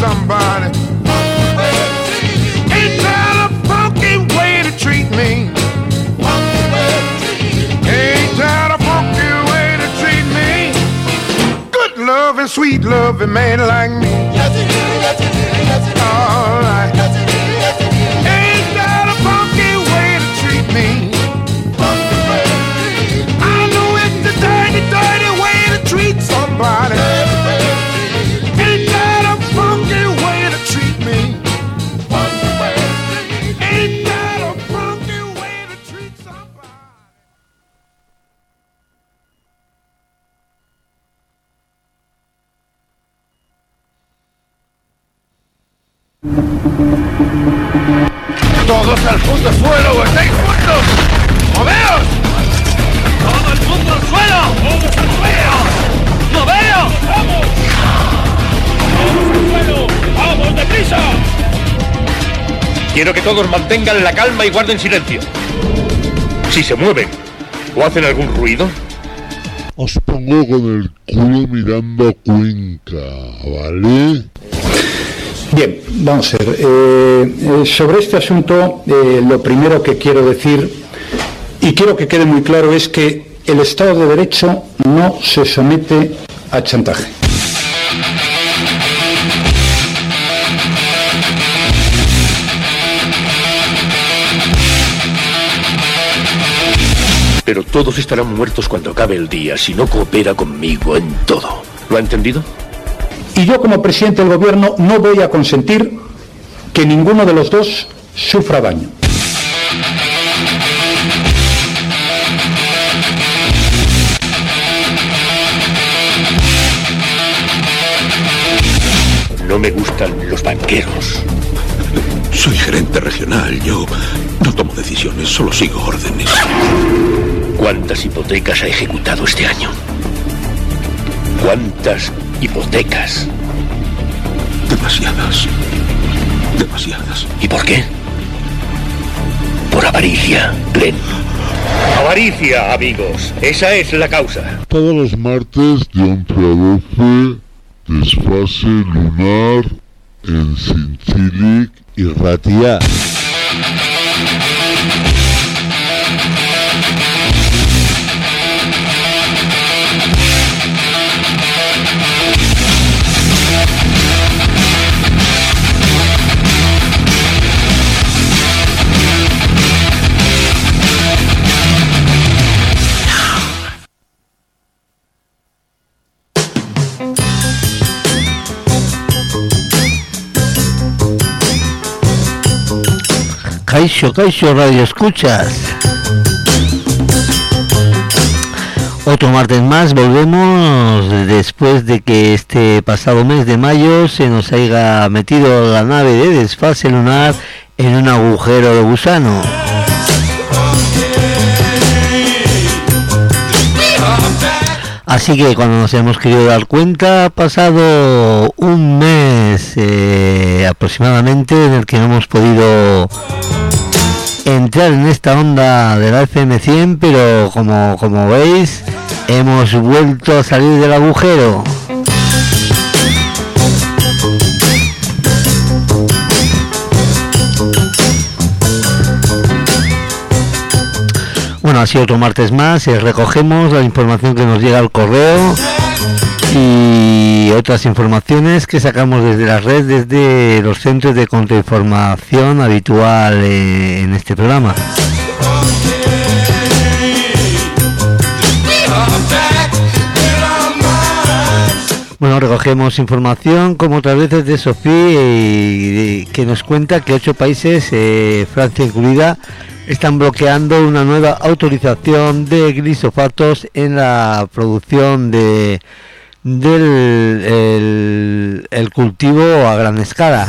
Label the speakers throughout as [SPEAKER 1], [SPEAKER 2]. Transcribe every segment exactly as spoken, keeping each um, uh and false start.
[SPEAKER 1] somebody. Ain't that a funky way to treat me? Ain't that a funky way to treat me? Good love and sweet love, a man like me. All right. Ain't that a funky way to treat me? I know it's a dirty, dirty way to treat somebody. Ain't that a funky way to treat me? Ain't that a funky way to treat somebody?
[SPEAKER 2] ¡Todos al punto suelo o estáis muertos! ¡Moveos! ¡Todo el mundo al suelo! ¡Todos al suelo! ¡Moveos! ¡Vamos! ¡Todos al suelo! ¡Vamos, deprisa! Quiero que todos mantengan la calma y guarden silencio. Si se mueven o hacen algún ruido,
[SPEAKER 3] os pongo con el culo mirando a Cuenca, ¿vale?
[SPEAKER 4] Bien, vamos a ver. Eh, eh, sobre este asunto, eh, lo primero que quiero decir, y quiero que quede muy claro, es que el Estado de Derecho no se somete a chantaje.
[SPEAKER 2] pero todos estarán muertos cuando acabe el día si no coopera conmigo en todo. ¿Lo ha entendido?
[SPEAKER 4] Y yo, como presidente del gobierno, no voy a consentir que ninguno de los dos sufra daño.
[SPEAKER 2] No me gustan los banqueros.
[SPEAKER 5] Soy gerente regional, yo no tomo decisiones, solo sigo órdenes.
[SPEAKER 2] ¿Cuántas hipotecas ha ejecutado este año? ¿Cuántas hipotecas?
[SPEAKER 5] Demasiadas. Demasiadas.
[SPEAKER 2] ¿Y por qué? Por avaricia, Glenn. Avaricia, amigos. Esa es la causa.
[SPEAKER 3] Todos los martes de once a doce, desfase lunar en Cinchilic y Ratia.
[SPEAKER 6] Kaixo, Kaixo, Radio Escuchas. Otro martes más, volvemos después de que este pasado mes de mayo se nos haya metido la nave de desfase lunar en un agujero de gusano. Así que cuando nos hemos querido dar cuenta, ha pasado un mes eh, aproximadamente en el que no hemos podido entrar en esta onda de la F M cien, pero como, como veis, hemos vuelto a salir del agujero. Bueno, así otro martes más, eh, recogemos la información que nos llega al correo y otras informaciones que sacamos desde la red, desde los centros de contrainformación habitual eh, en este programa. Bueno, recogemos información como otras veces de Sofía, eh, que nos cuenta que ocho países, eh, Francia incluida, están bloqueando una nueva autorización de glifosatos en la producción de del el, el cultivo a gran escala.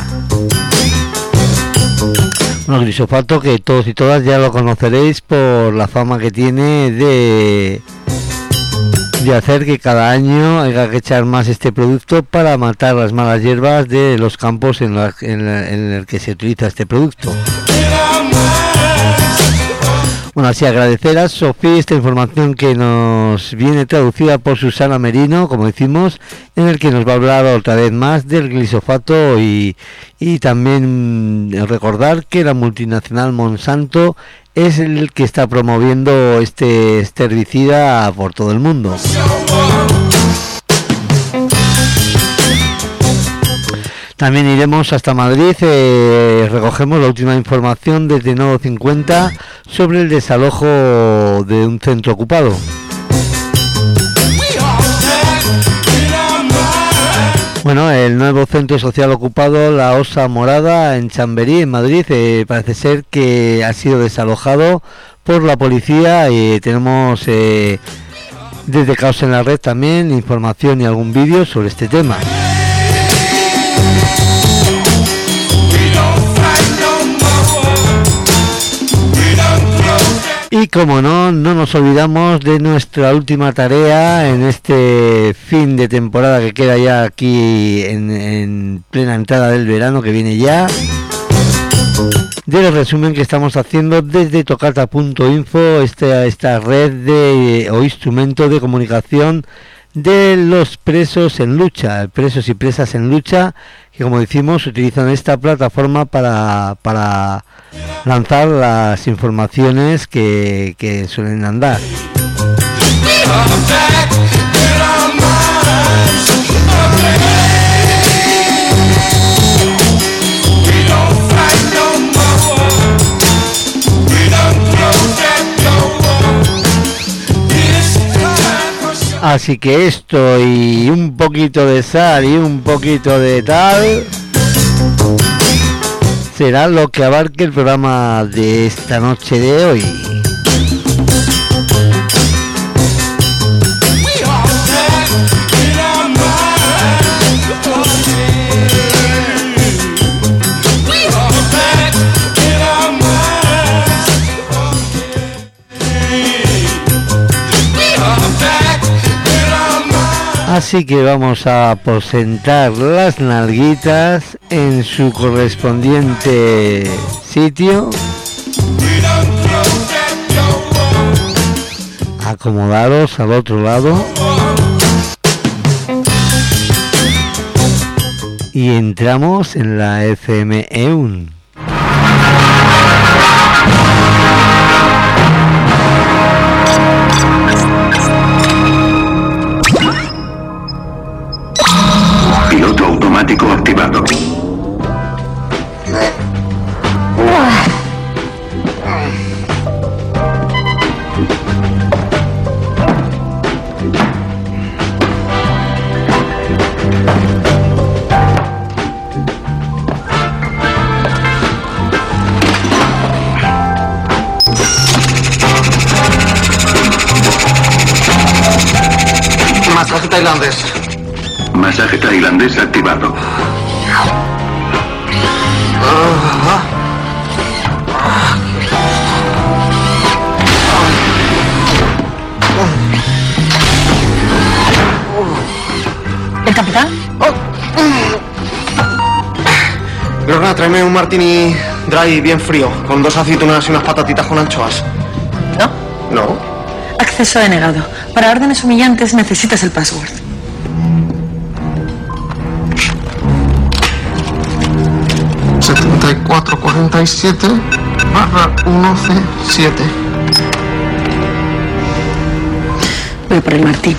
[SPEAKER 6] Un glifosato que todos y todas ya lo conoceréis por la fama que tiene de de hacer que cada año haya que echar más este producto para matar las malas hierbas de los campos en, la, en, la, en el que se utiliza este producto. Bueno, así agradecer a Sofía esta información que nos viene traducida por Susana Merino, como decimos, en el que nos va a hablar otra vez más del glifosato y, y también recordar que la multinacional Monsanto es el que está promoviendo este, este herbicida por todo el mundo. También iremos hasta Madrid, eh, recogemos la última información desde Nodo cincuenta sobre el desalojo de un centro ocupado. Bueno, el nuevo centro social ocupado, la Osa Morada, en Chamberí, en Madrid, eh, parece ser que ha sido desalojado por la policía y tenemos eh, desde Caos en la Red también información y algún vídeo sobre este tema. Y como no, no nos olvidamos de nuestra última tarea en este fin de temporada que queda ya aquí en, en plena entrada del verano que viene ya, del resumen que estamos haciendo desde tocata punto info, esta, esta red de o instrumento de comunicación de los presos en lucha, presos y presas en lucha, que como decimos utilizan esta plataforma para, para lanzar las informaciones que, que suelen andar. Así que esto y un poquito de sal y un poquito de tal será lo que abarque el programa de esta noche de hoy. Así que vamos a aposentar las nalguitas en su correspondiente sitio. Acomodaros al otro lado. Y entramos en la F M E U N.
[SPEAKER 7] Piloto automático activado.
[SPEAKER 8] Masaje tailandés.
[SPEAKER 7] Masaje tailandés activado.
[SPEAKER 9] ¿El capitán?
[SPEAKER 8] Lorna, tráeme un martini dry bien frío, con dos aceitunas y unas patatitas con anchoas.
[SPEAKER 9] ¿No?
[SPEAKER 8] No.
[SPEAKER 9] Acceso denegado. Para órdenes humillantes necesitas el password.
[SPEAKER 8] setenta y cuatro cuarenta y siete barra uno C siete.
[SPEAKER 9] Voy por el martini.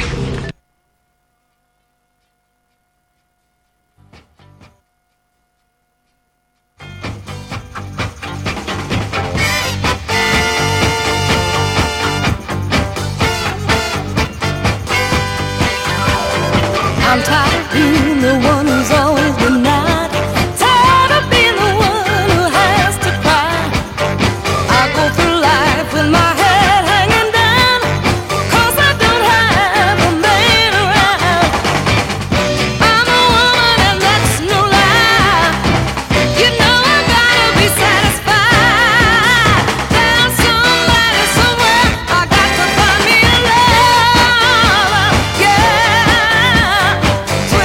[SPEAKER 10] I'm tired of being the one who's always denied. Tired of being the one who has to cry. I go through life with my head hanging down, 'cause I don't have a man around. I'm a woman and that's no lie. You know I gotta be satisfied. There's somebody somewhere, I got to find me a lover. Yeah.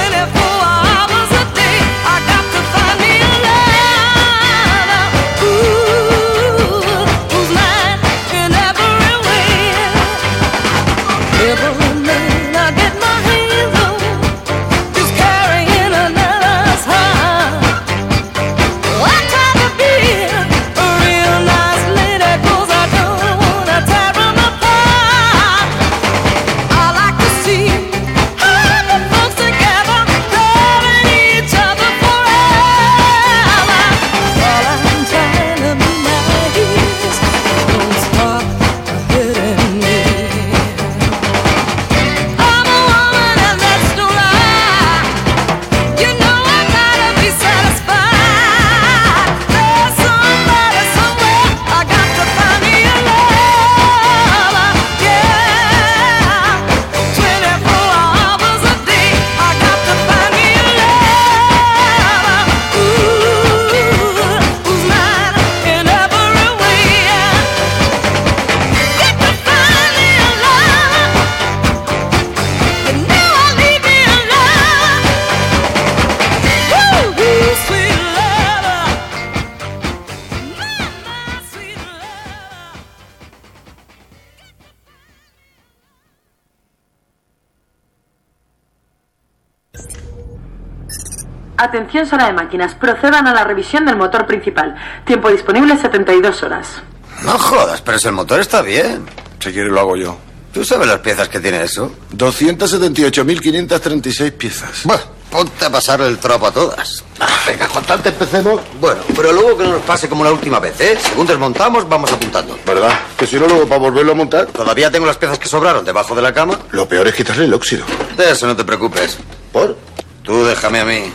[SPEAKER 9] Atención sala de máquinas, procedan a la revisión del motor principal. Tiempo disponible setenta y dos horas.
[SPEAKER 11] No jodas, pero si el motor está bien.
[SPEAKER 12] Si quieres lo hago yo.
[SPEAKER 11] ¿Tú sabes las piezas que tiene eso?
[SPEAKER 12] doscientas setenta y ocho mil quinientas treinta y seis piezas.
[SPEAKER 11] Bueno, ponte a pasar el trapo a todas.
[SPEAKER 12] Ah, venga, con tanto empecemos.
[SPEAKER 11] Bueno, pero luego que no nos pase como la última vez, ¿eh? Según desmontamos, vamos apuntando.
[SPEAKER 12] ¿Verdad? Que si no, luego para volverlo a montar.
[SPEAKER 11] Todavía tengo las piezas que sobraron debajo de la cama.
[SPEAKER 12] Lo peor es quitarle el óxido.
[SPEAKER 11] De eso no te preocupes.
[SPEAKER 12] ¿Por?
[SPEAKER 11] Tú déjame a mí.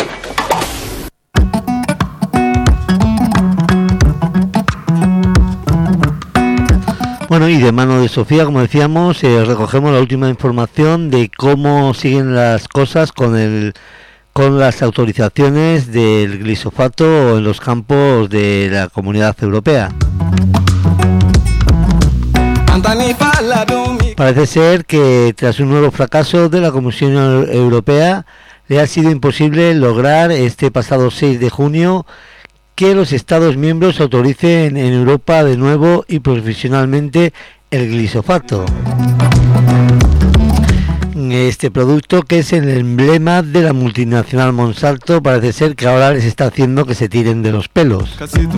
[SPEAKER 6] Bueno, y de mano de Sofía, como decíamos, eh, recogemos la última información de cómo siguen las cosas con el con las autorizaciones del glifosato en los campos de la Comunidad Europea. Parece ser que tras un nuevo fracaso de la Comisión Europea le ha sido imposible lograr este pasado seis de junio que los Estados miembros autoricen en Europa de nuevo y profesionalmente el glifosato. Este producto, que es el emblema de la multinacional Monsanto, parece ser que ahora les está haciendo que se tiren de los pelos.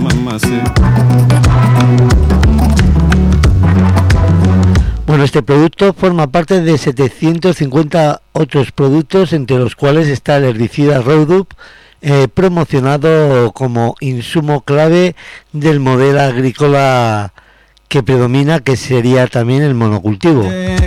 [SPEAKER 6] Bueno, este producto forma parte de setecientos cincuenta otros productos, entre los cuales está el herbicida Roundup, eh, promocionado como insumo clave del modelo agrícola que predomina, que sería también el monocultivo.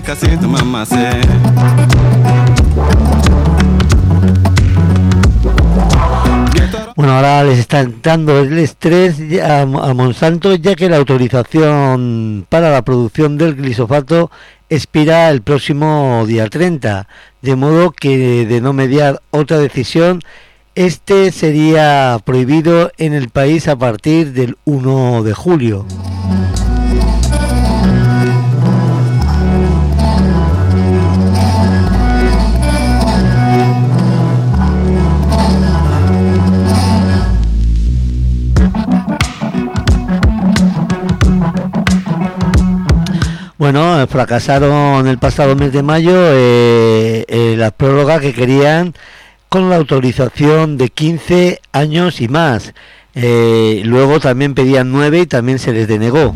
[SPEAKER 6] Bueno, ahora les está entrando el estrés a, a Monsanto, ya que la autorización para la producción del glifosato expira el próximo día treinta, de modo que, de no mediar otra decisión, este sería prohibido en el país a partir del uno de julio. Bueno, fracasaron el pasado mes de mayo eh, eh, la prórroga que querían con la autorización de quince años y más. Eh, luego también pedían nueve y también se les denegó.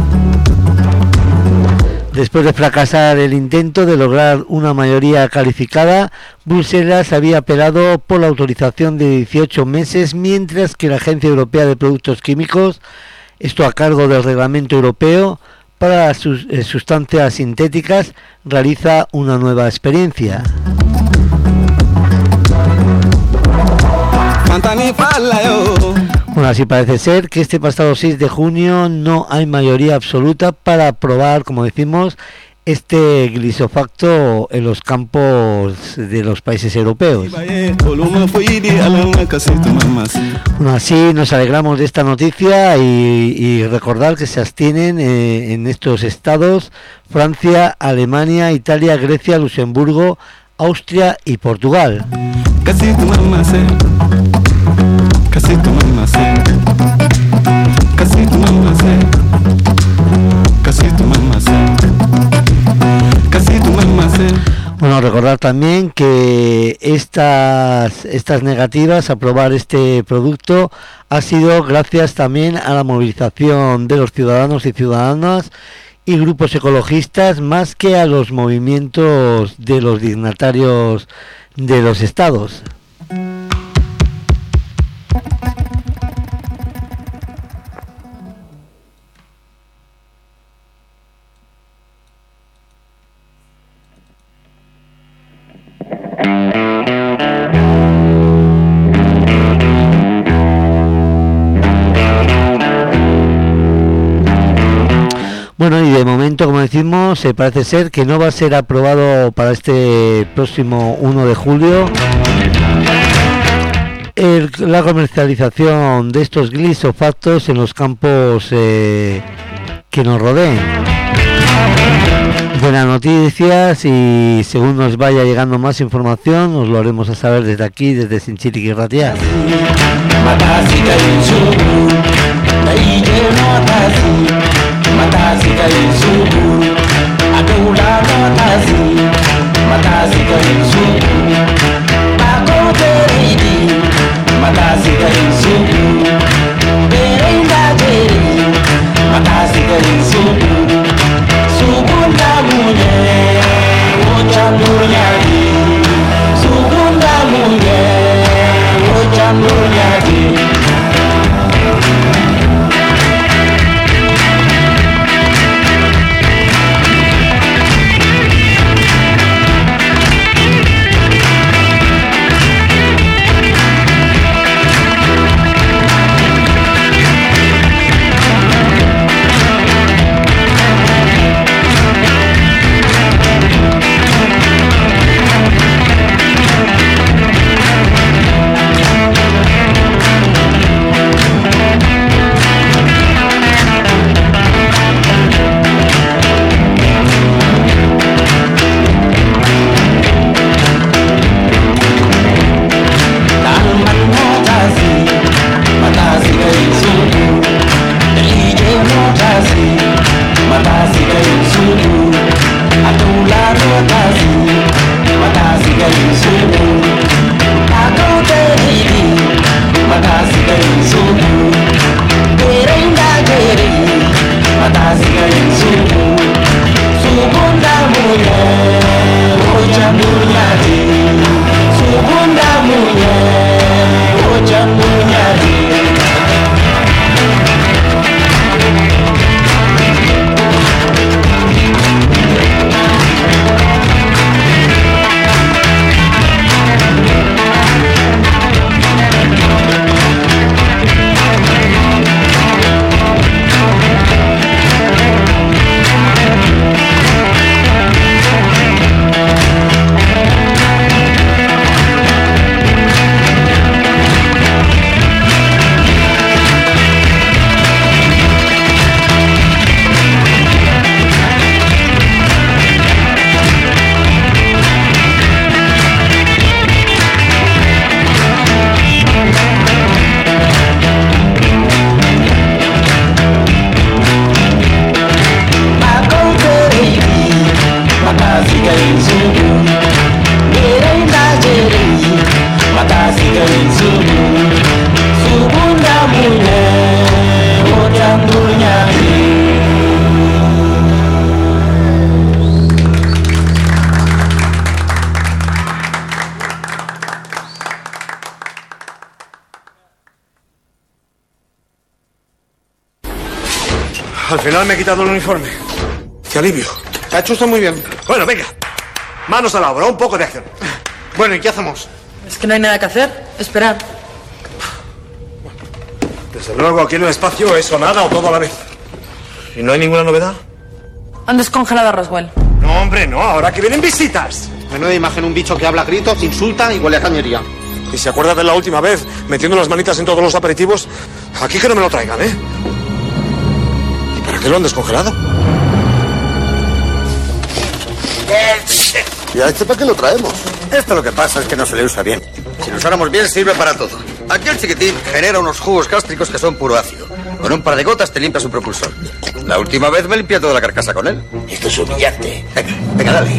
[SPEAKER 6] Después de fracasar el intento de lograr una mayoría calificada, Bruselas había apelado por la autorización de dieciocho meses, mientras que la Agencia Europea de Productos Químicos, esto a cargo del Reglamento Europeo para sus eh, sustancias sintéticas, realiza una nueva experiencia. Bueno, así parece ser que este pasado seis de junio no hay mayoría absoluta para aprobar, como decimos, este glifosato en los campos de los países europeos. Bueno, así nos alegramos de esta noticia y, y recordar que se abstienen eh, en estos estados: Francia, Alemania, Italia, Grecia, Luxemburgo, Austria y Portugal. Bueno, recordar también que estas estas negativas a aprobar este producto ha sido gracias también a la movilización de los ciudadanos y ciudadanas y grupos ecologistas, más que a los movimientos de los dignatarios de los estados. Bueno, y de momento, como decimos, eh, parece ser que no va a ser aprobado para este próximo uno de julio el, la comercialización de estos glifosatos en los campos eh, que nos rodeen. Buenas noticias, y según nos vaya llegando más información, os lo haremos a saber desde aquí, desde Zintzilik Irratia.
[SPEAKER 10] Matazika mulher, hoje a mulher.
[SPEAKER 8] Al final me he quitado el uniforme. ¡Qué alivio! Ha hecho usted muy bien. Bueno, venga. Manos a la obra, un poco de acción. Bueno, ¿y qué hacemos?
[SPEAKER 9] Es que no hay nada que hacer. Esperar.
[SPEAKER 8] Desde luego, aquí en el espacio es o nada o todo a la vez. ¿Y no hay ninguna novedad?
[SPEAKER 9] Han descongelado a Roswell.
[SPEAKER 8] No, hombre, no. Ahora que vienen visitas.
[SPEAKER 13] Menuda imagen, un bicho que habla a gritos, insulta y huele a cañería.
[SPEAKER 8] ¿Y se acuerda de la última vez, metiendo las manitas en todos los aperitivos? Aquí que no me lo traigan, ¿eh? ¿Y para qué lo han descongelado?
[SPEAKER 11] ¿Y a este para qué lo traemos? Esto lo que pasa es que no se le usa bien. Si lo usáramos bien, sirve para todo. Aquí el chiquitín genera unos jugos gástricos que son puro ácido. Con un par de gotas te limpia su propulsor. La última vez me limpié toda la carcasa con él. Esto es humillante. Venga, venga, dale.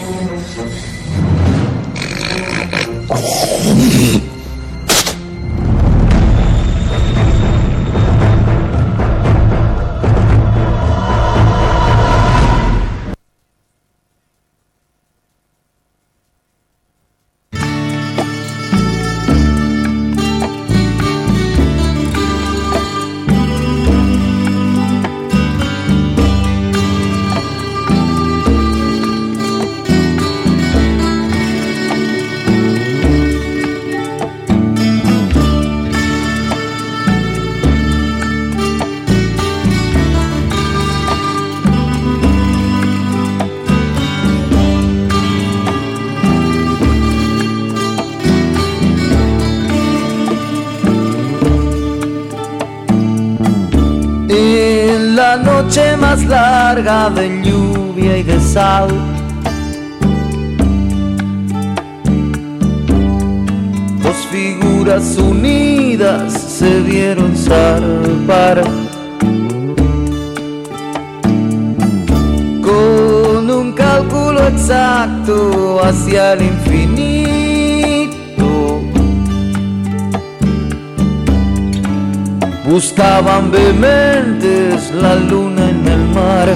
[SPEAKER 10] Noche más larga de lluvia y de sal, dos figuras unidas se vieron zarpar con un cálculo exacto hacia el infinito. Buscaban vehementes la luna en el mar.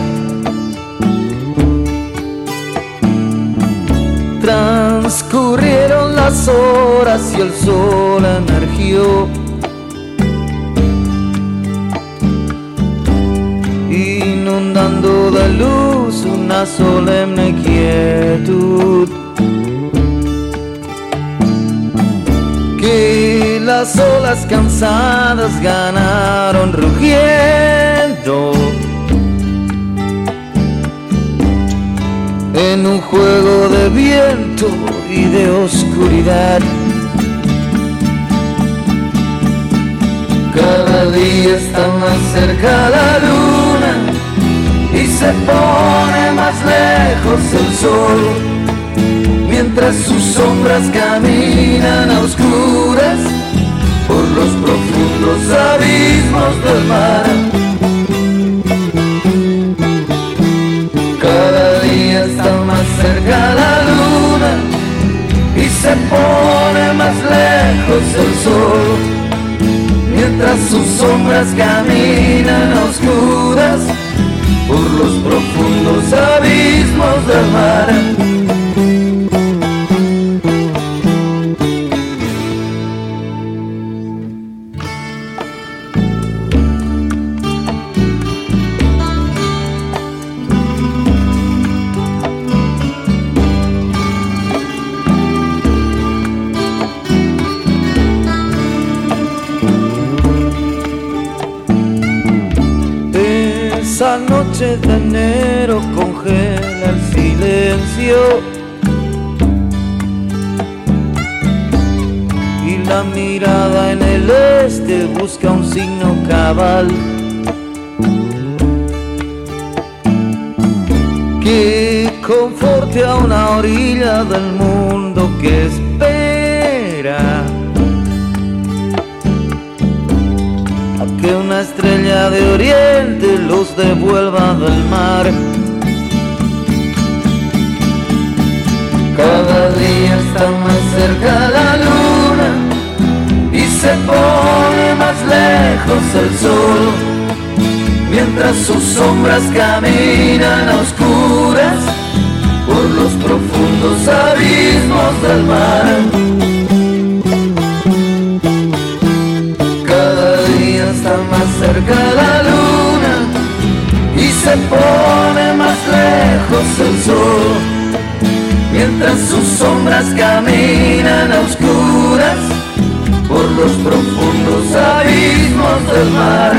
[SPEAKER 10] Transcurrieron las horas y el sol emergió, inundando de luz una solemne quietud que las olas cansadas ganaron rugiendo en un juego de viento y de oscuridad. Cada día está más cerca la luna y se pone más lejos el sol, mientras sus sombras caminan a oscuras por los profundos abismos del mar. Cada día está más cerca la luna y se pone más lejos el sol, mientras sus sombras caminan a oscuras por los profundos abismos del mar.
[SPEAKER 14] Esa noche de enero congela el silencio y la mirada en el este busca un signo cabal que conforte a una orilla del mundo que espera a que una estrella de oriente los devuelva del mar. Cada día está más cerca la luna y se pone más lejos el sol, mientras sus sombras caminan a oscuras por los profundos abismos del mar. Cada día está más cerca la luna y se pone más lejos el sol, mientras sus sombras caminan a oscuras por los profundos abismos del mar.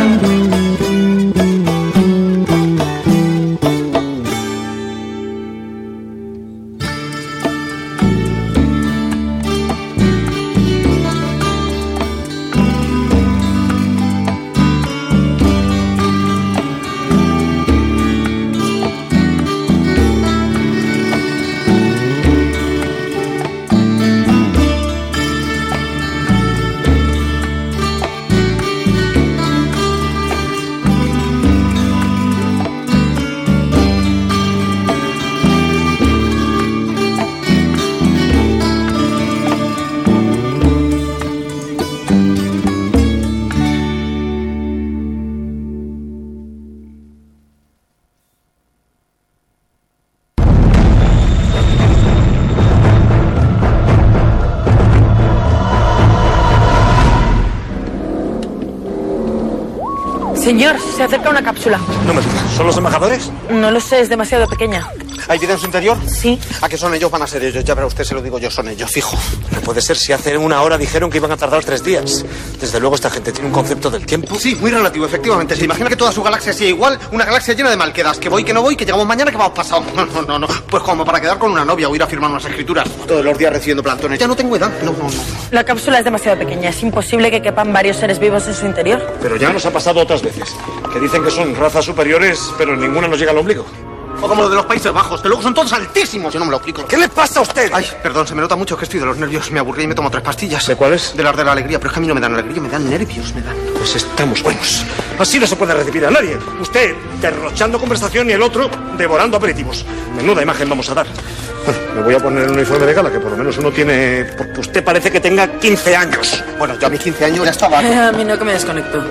[SPEAKER 9] Señor, se acerca una cápsula.
[SPEAKER 8] No me digas, ¿son los embajadores?
[SPEAKER 9] No lo sé, es demasiado pequeña.
[SPEAKER 8] ¿Hay vida en su interior?
[SPEAKER 9] Sí.
[SPEAKER 8] ¿A qué son ellos? Van a ser ellos. Ya verá usted, se lo digo yo, son ellos, fijo. No puede ser si hace una hora dijeron que iban a tardar tres días. Desde luego esta gente tiene un concepto del tiempo.
[SPEAKER 13] Sí, muy relativo, efectivamente. Se imagina que toda su galaxia sea igual, una galaxia llena de malquedas. Que voy, que no voy, que llegamos mañana, que vamos pasado. No, no, no, no. Pues como para quedar con una novia o ir a firmar unas escrituras. Todos los días recibiendo plantones. Ya no tengo edad. No, no, no.
[SPEAKER 9] La cápsula es demasiado pequeña. Es imposible que quepan varios seres vivos en su interior.
[SPEAKER 8] Pero ya nos ha pasado otras veces. Que dicen que son razas superiores, pero ninguna nos llega al ombligo.
[SPEAKER 13] O como lo de los Países Bajos, que luego son todos altísimos. Yo no me lo explico.
[SPEAKER 8] ¿Qué le pasa a usted?
[SPEAKER 13] Ay, perdón, se me nota mucho que estoy de los nervios. Me aburrí y me tomo tres pastillas.
[SPEAKER 8] ¿De cuáles?
[SPEAKER 13] De las de la alegría, pero es que a mí no me dan alegría, me dan nervios, me dan.
[SPEAKER 8] Pues estamos buenos. Así no se puede recibir a nadie. Usted derrochando conversación y el otro devorando aperitivos. Menuda imagen vamos a dar. Bueno, me voy a poner el uniforme de gala, que por lo menos uno tiene... Porque usted parece que tenga quince años.
[SPEAKER 13] Bueno, yo a mis quince años ya estaba...
[SPEAKER 9] Eh, a mí no, que me desconecto.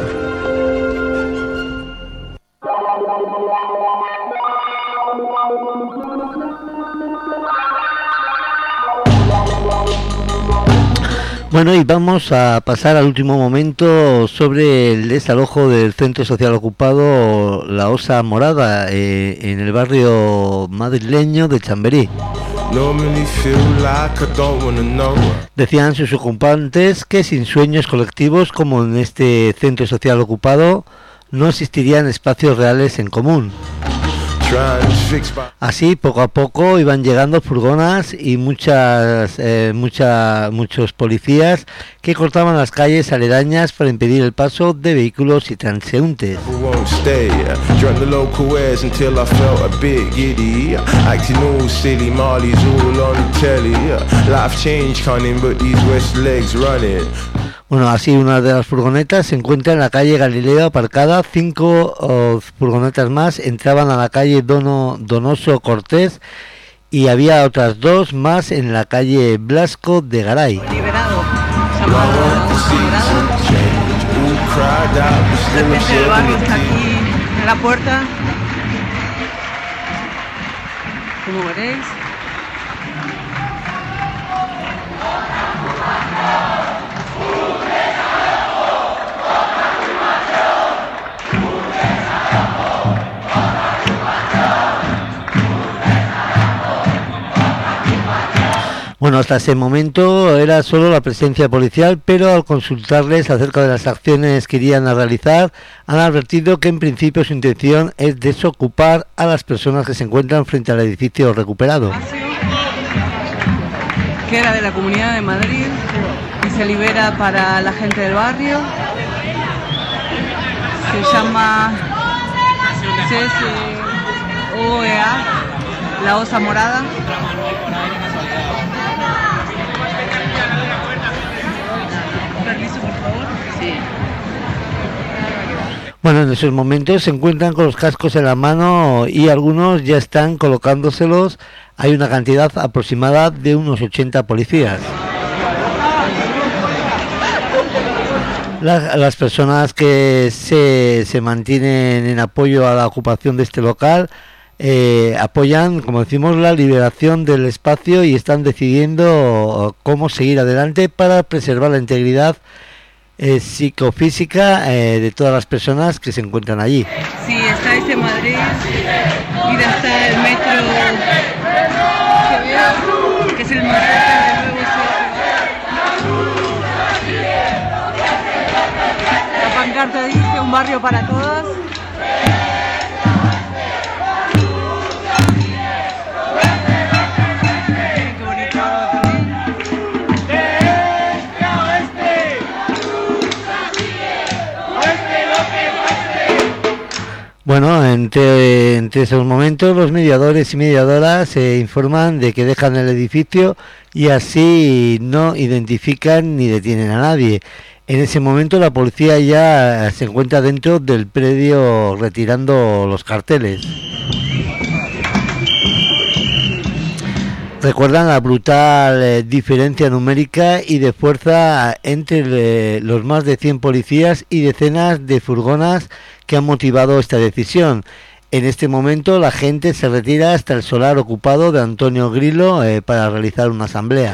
[SPEAKER 6] Bueno, y vamos a pasar al último momento sobre el desalojo del centro social ocupado La Osa Morada eh, en el barrio madrileño de Chamberí. Decían sus ocupantes que sin sueños colectivos como en este centro social ocupado no existirían espacios reales en común. Así, poco a poco iban llegando furgonas y muchas, eh, mucha, muchos policías que cortaban las calles aledañas para impedir el paso de vehículos y transeúntes. Bueno, así una de las furgonetas se encuentra en la calle Galileo aparcada, cinco oh, furgonetas más entraban a la calle Dono, Donoso Cortés y había otras dos más en la calle Blasco de Garay.
[SPEAKER 15] Liberado. La gente del barrio está aquí en la puerta, como veréis.
[SPEAKER 6] Bueno, hasta ese momento era solo la presencia policial, pero al consultarles acerca de las acciones que irían a realizar, han advertido que en principio su intención es desocupar a las personas que se encuentran frente al edificio recuperado.
[SPEAKER 15] Que era de la Comunidad de Madrid y se libera para la gente del barrio. Se llama C S O E A, la Osa Morada. Permiso, por favor. Sí.
[SPEAKER 6] Bueno, en esos momentos se encuentran con los cascos en la mano y algunos ya están colocándoselos. Hay una cantidad aproximada de unos ochenta policías. La, las personas que se, se mantienen en apoyo a la ocupación de este local eh, apoyan, como decimos, la liberación del espacio y están decidiendo cómo seguir adelante para preservar la integridad eh, psicofísica eh, de todas las personas que se encuentran allí.
[SPEAKER 15] Sí, está ese Madrid, mira, está el metro que veo, que es el Madrid de nuevo. La pancarta dice un barrio para todas.
[SPEAKER 6] Bueno, entre, entre esos momentos los mediadores y mediadoras se informan de que dejan el edificio y así no identifican ni detienen a nadie. En ese momento la policía ya se encuentra dentro del predio retirando los carteles. Recuerdan la brutal eh, diferencia numérica y de fuerza entre eh, los más de cien policías y decenas de furgonas que han motivado esta decisión. En este momento la gente se retira hasta el solar ocupado de Antonio Grillo eh, para realizar una asamblea.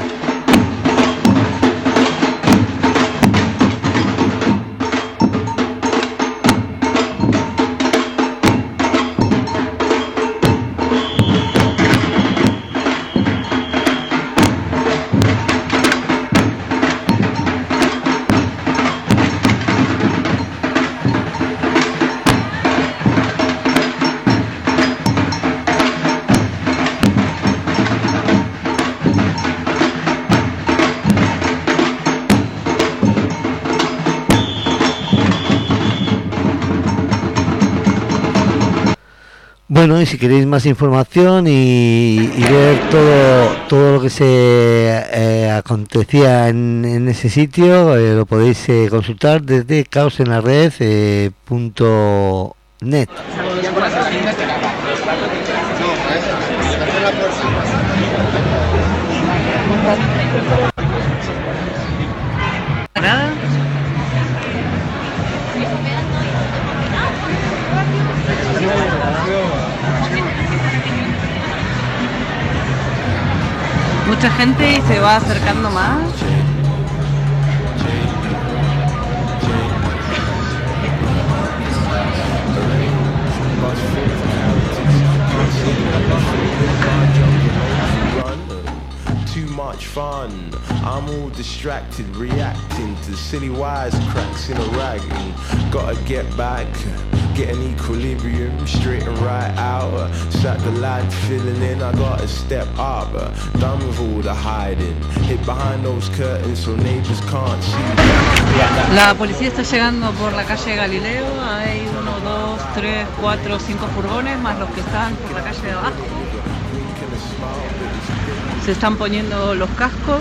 [SPEAKER 6] Bueno, y si queréis más información y, y ver todo todo lo que se eh, acontecía en, en ese sitio, eh, lo podéis eh, consultar desde caos en la red punto net.
[SPEAKER 15] Mucha gente y se va acercando más.
[SPEAKER 16] Too much fun. I'm all distracted, reacting to silly wisecracks in a rag. Gotta get back, get an equilibrium, straighten right out. Sat the lad filling in, I gotta step up. Done with all the hiding, hid behind those curtains so neighbors can't see.
[SPEAKER 15] La policía está llegando por la calle Galileo. Hay uno, dos, tres, cuatro, cinco furgones más los que están por la calle de abajo. Se están poniendo los cascos.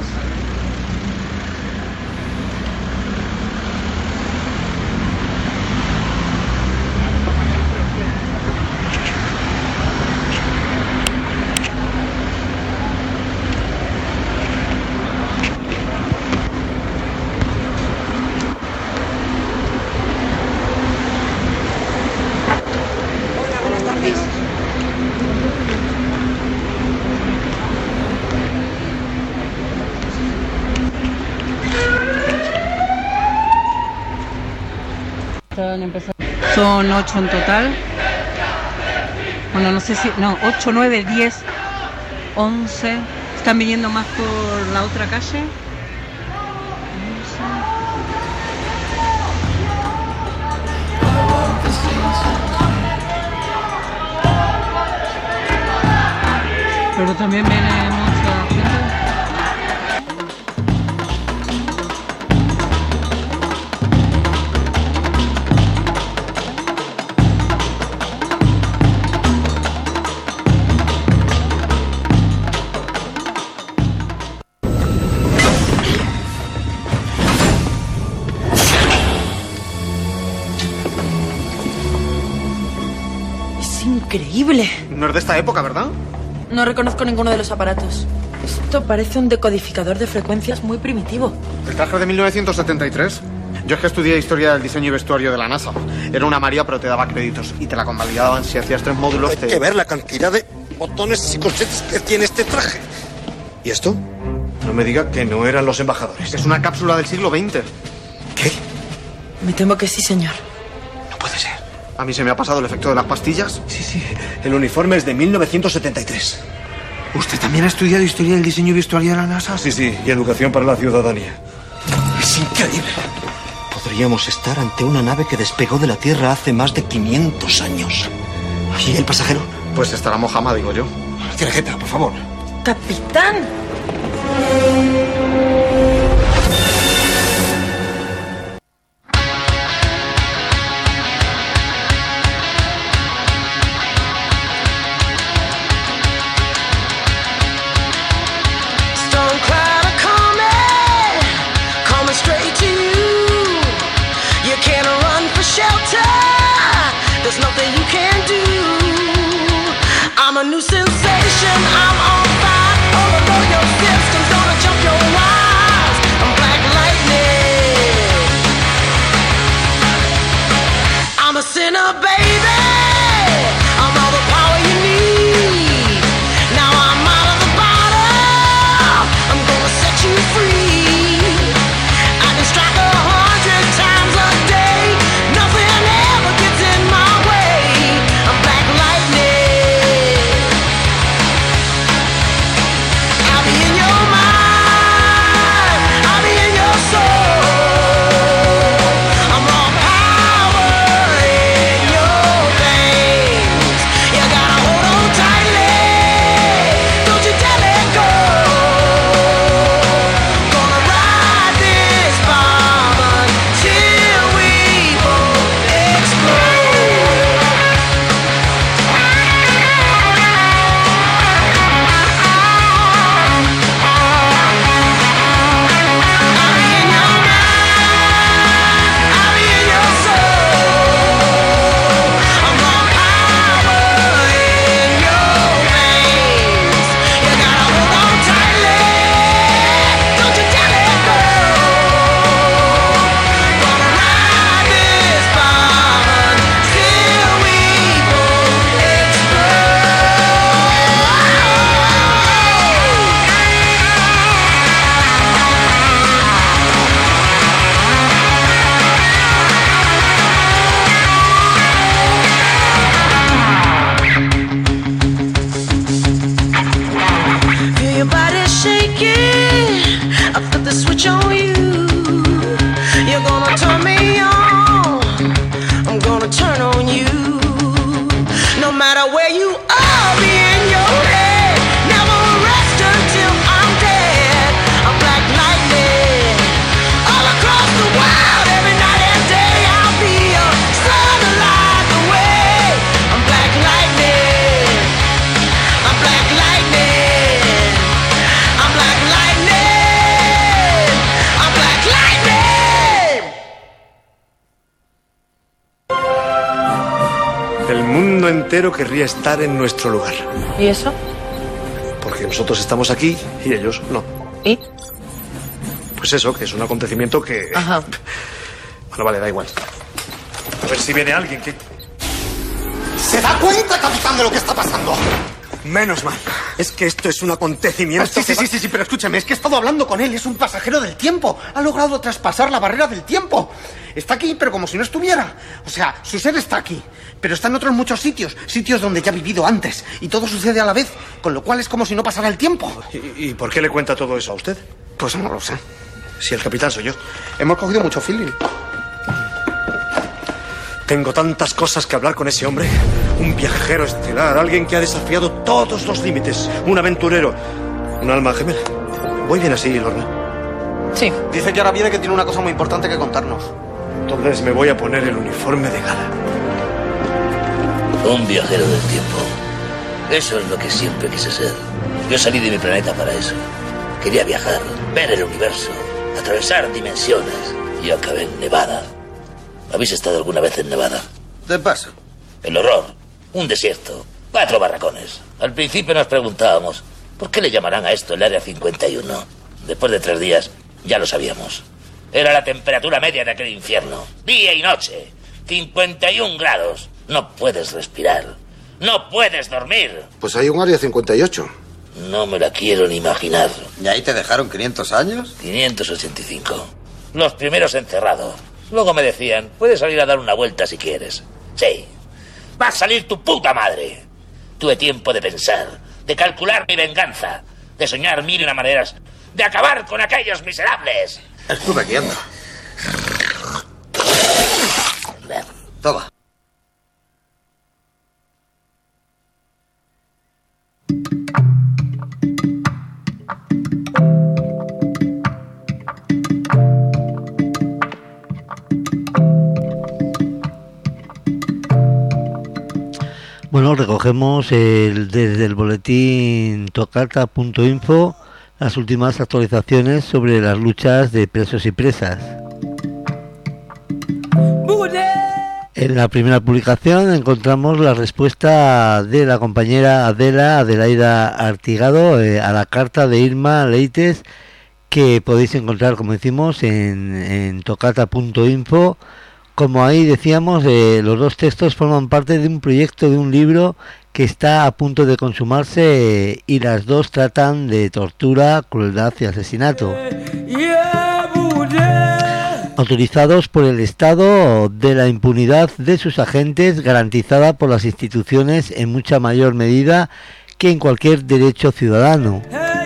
[SPEAKER 15] Son ocho en total. Bueno, no sé si... No, ocho, nueve, diez, once, están viniendo más por la otra calle. Pero también viene mucha gente.
[SPEAKER 17] Es increíble.
[SPEAKER 13] No es de esta época, ¿verdad?
[SPEAKER 17] No reconozco ninguno de los aparatos. Esto parece un decodificador de frecuencias muy primitivo.
[SPEAKER 13] El traje de mil novecientos setenta y tres. Yo es que estudié historia del diseño y vestuario de la NASA. Era una María, pero te daba créditos y te la convalidaban si hacías tres módulos.
[SPEAKER 8] Hay
[SPEAKER 13] te...
[SPEAKER 8] que ver la cantidad de botones y corchetes que tiene este traje. ¿Y esto? No me diga que no eran los embajadores.
[SPEAKER 13] Es una cápsula del siglo veinte.
[SPEAKER 8] ¿Qué?
[SPEAKER 17] Me temo que sí, señor.
[SPEAKER 8] No puede ser.
[SPEAKER 13] ¿A mí se me ha pasado el efecto de las pastillas?
[SPEAKER 8] Sí, sí. El uniforme es de mil novecientos setenta y tres.
[SPEAKER 13] ¿Usted también ha estudiado historia del diseño y vestuario de la NASA?
[SPEAKER 8] Sí, sí. Y educación para la ciudadanía. Es increíble. Podríamos estar ante una nave que despegó de la Tierra hace más de quinientos años. ¿Y el pasajero?
[SPEAKER 13] Pues estará Mojama, digo yo.
[SPEAKER 8] Tarjeta, por favor.
[SPEAKER 17] ¡Capitán!
[SPEAKER 10] There's nothing you can do. I'm a new sensation. I'm on fire. Overthrow your systems. Gonna jump your wires. I'm black lightning. I'm a sinner, baby. I'm all the power you need. Now I'm out of the bottom. I'm gonna set you free. I can strike a hundred times a day. Nothing ever gets in my way. I'm black lightning. I'll be in your mind. I'll be in your soul. I'm all power in your veins. You gotta hold on tightly. Don't you dare let go. Gonna ride this bomb until we both explode. I'll be in your mind. I'll be in your soul. I'm all power in your veins. You gotta hold on tightly. Don't you dare let go. Gonna ride this bomb until we both Feel your body shaking. I put the switch on you. You're gonna turn me on. I'm gonna turn on you. No matter where you are, I'll be in your head. Never rest until I'm dead. I'm black lightning. All across the world, every night and day, I'll be a sun to light the way. I'm black lightning. I'm black lightning. I'm black lightning. I'm black lightning.
[SPEAKER 8] El mundo entero querría estar en nuestro lugar.
[SPEAKER 17] ¿Y eso?
[SPEAKER 8] Porque nosotros estamos aquí y ellos no.
[SPEAKER 17] ¿Y?
[SPEAKER 8] Pues eso, que es un acontecimiento que...
[SPEAKER 17] Ajá.
[SPEAKER 8] Bueno, vale, da igual. A ver si viene alguien que...
[SPEAKER 13] ¿Se da cuenta, capitán, de lo que está pasando?
[SPEAKER 8] Menos mal. Es que esto es un acontecimiento.
[SPEAKER 13] Ah, sí, sí, sí, sí, sí, pero escúchame, es que he estado hablando con él, es un pasajero del tiempo. Ha logrado traspasar la barrera del tiempo. Está aquí, pero como si no estuviera. O sea, su ser está aquí, pero está en otros muchos sitios, sitios donde ya ha vivido antes. Y todo sucede a la vez, con lo cual es como si no pasara el tiempo.
[SPEAKER 8] ¿Y, y por qué le cuenta todo eso a usted?
[SPEAKER 13] Pues no lo sé.
[SPEAKER 8] Si el capitán soy yo.
[SPEAKER 13] Hemos cogido mucho feeling.
[SPEAKER 8] Tengo tantas cosas que hablar con ese hombre. Un viajero estelar, alguien que ha desafiado todos los límites. Un aventurero. Un alma gemela. Voy bien así, Lorna.
[SPEAKER 17] Sí.
[SPEAKER 13] Dice que ahora viene que tiene una cosa muy importante que contarnos.
[SPEAKER 8] Entonces me voy a poner el uniforme de gala.
[SPEAKER 18] Un viajero del tiempo. Eso es lo que siempre quise ser. Yo salí de mi planeta para eso. Quería viajar, ver el universo, atravesar dimensiones. Y acabé en Nevada. ¿Habéis estado alguna vez en Nevada?
[SPEAKER 11] De paso.
[SPEAKER 18] El horror. Un desierto. Cuatro barracones. Al principio nos preguntábamos, ¿por qué le llamarán a esto el Área cincuenta y uno? Después de tres días, ya lo sabíamos. Era la temperatura media de aquel infierno. Día y noche. cincuenta y un grados. No puedes respirar. No puedes dormir.
[SPEAKER 12] Pues hay un Área cincuenta y ocho.
[SPEAKER 18] No me la quiero ni imaginar.
[SPEAKER 11] ¿Y ahí te dejaron quinientos años?
[SPEAKER 18] quinientos ochenta y cinco. Los primeros encerrados. Luego me decían, puedes salir a dar una vuelta si quieres. Sí. Va a salir tu puta madre. Tuve tiempo de pensar, de calcular mi venganza, de soñar mil y una maneras, de acabar con aquellos miserables.
[SPEAKER 11] Estuve guiando. Toma.
[SPEAKER 6] Bueno, recogemos el, desde el boletín tocata punto info las últimas actualizaciones sobre las luchas de presos y presas. En la primera publicación encontramos la respuesta de la compañera Adela Adelaida Artigado eh, a la carta de Irma Leites, que podéis encontrar, como decimos, en, en tocata punto info. Como ahí decíamos, eh, los dos textos forman parte de un proyecto de un libro que está a punto de consumarse eh, y las dos tratan de tortura, crueldad y asesinato. Autorizados por el Estado, de la impunidad de sus agentes, garantizada por las instituciones en mucha mayor medida que en cualquier derecho ciudadano.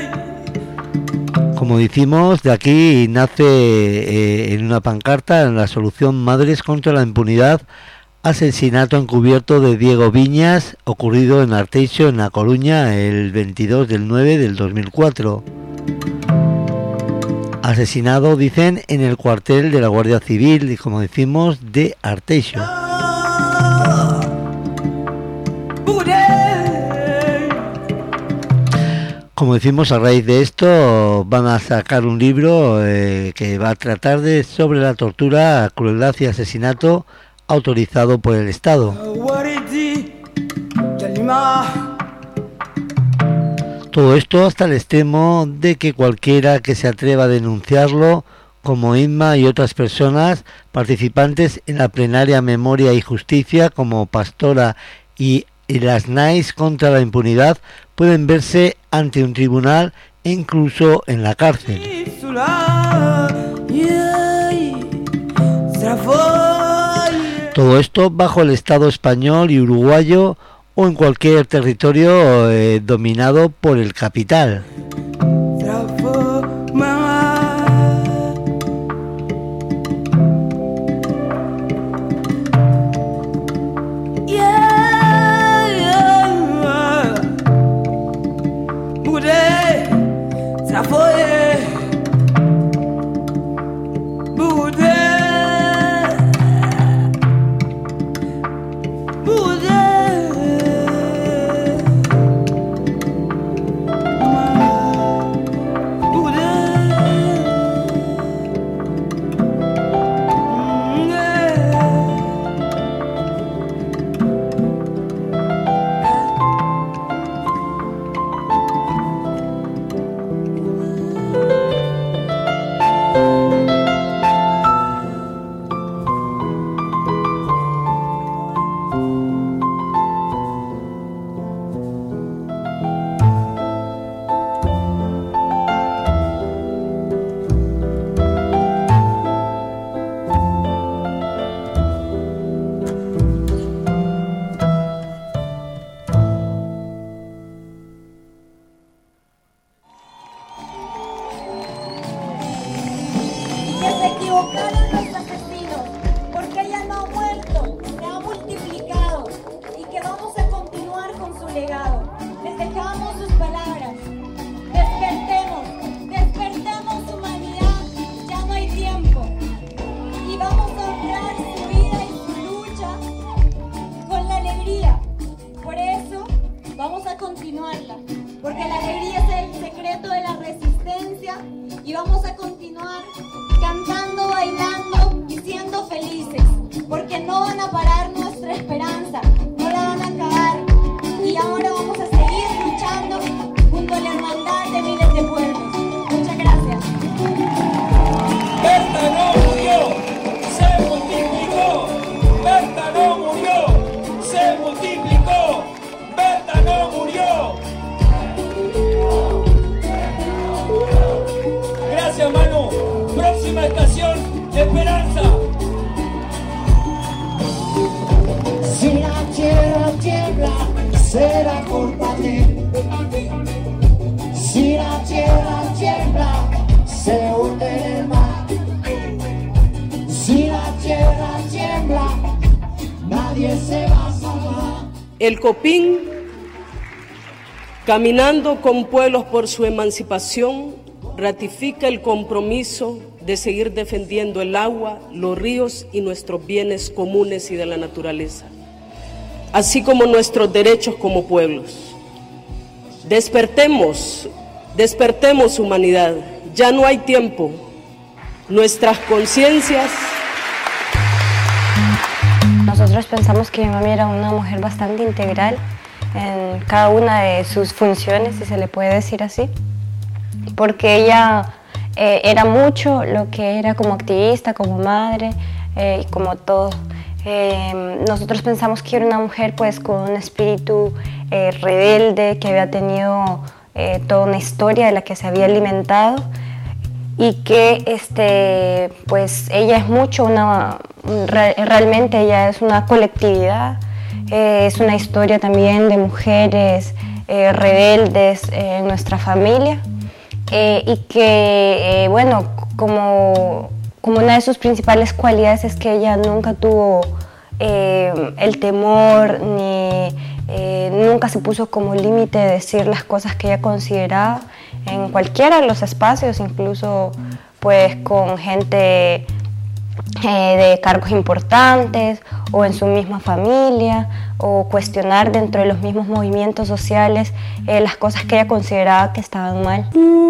[SPEAKER 6] Como decimos, de aquí nace eh, en una pancarta en la solución Madres contra la Impunidad, asesinato encubierto de Diego Viñas, ocurrido en Arteixo, en La Coruña, el veintidós del nueve del dos mil cuatro. Asesinado, dicen, en el cuartel de la Guardia Civil, y como decimos, de Arteixo. Como decimos, a raíz de esto van a sacar un libro eh, que va a tratar de sobre la tortura, crueldad y asesinato autorizado por el Estado. Todo esto hasta el extremo de que cualquiera que se atreva a denunciarlo, como Inma y otras personas participantes en la plenaria Memoria y Justicia, como Pastora y las N A I S contra la impunidad, pueden verse ante un tribunal e incluso en la cárcel. Todo esto bajo el Estado español y uruguayo o en cualquier territorio eh, dominado por el capital.
[SPEAKER 19] provocaron los asesinos, porque ella no ha muerto, se ha multiplicado y que vamos a continuar con su legado. Les dejamos sus palabras. Despertemos, despertemos humanidad, ya no hay tiempo. Y vamos a honrar su vida y su lucha con la alegría. Por eso vamos a continuarla, porque la alegría es el secreto de la resistencia y vamos a continuar cantando, bailando y siendo felices, porque no van a parar nuestra esperanza, no la van a acabar. Y ahora vamos a seguir luchando junto a la hermandad de miles de pueblos. Muchas gracias.
[SPEAKER 2] Berta no murió, se multiplicó. Berta no murió, se multiplicó. Berta no murió. Gracias, Manu. Próxima estación, Esperanza.
[SPEAKER 20] Si la tierra tiembla, será culpa de. Si la tierra tiembla, se hunde el mar. Si la tierra tiembla, nadie se va a salvar.
[SPEAKER 21] El Copín, caminando con pueblos por su emancipación, ratifica el compromiso de seguir defendiendo el agua, los ríos y nuestros bienes comunes y de la naturaleza, así como nuestros derechos como pueblos. Despertemos, despertemos humanidad, ya no hay tiempo. Nuestras conciencias...
[SPEAKER 22] Nosotros pensamos que mi mami era una mujer bastante integral en cada una de sus funciones, si se le puede decir así, porque ella eh, era mucho lo que era como activista, como madre eh, y como todo. Eh, nosotros pensamos que era una mujer pues con un espíritu eh, rebelde, que había tenido eh, toda una historia de la que se había alimentado y que este, pues ella es mucho una, re, realmente ella es una colectividad, eh, es una historia también de mujeres eh, rebeldes eh, en nuestra familia eh, y que eh, bueno, como, como una de sus principales cualidades es que ella nunca tuvo eh, el temor ni eh, nunca se puso como límite de decir las cosas que ella consideraba en cualquiera de los espacios, incluso pues con gente eh, de cargos importantes o en su misma familia, o cuestionar dentro de los mismos movimientos sociales eh, las cosas que ella consideraba que estaban mal.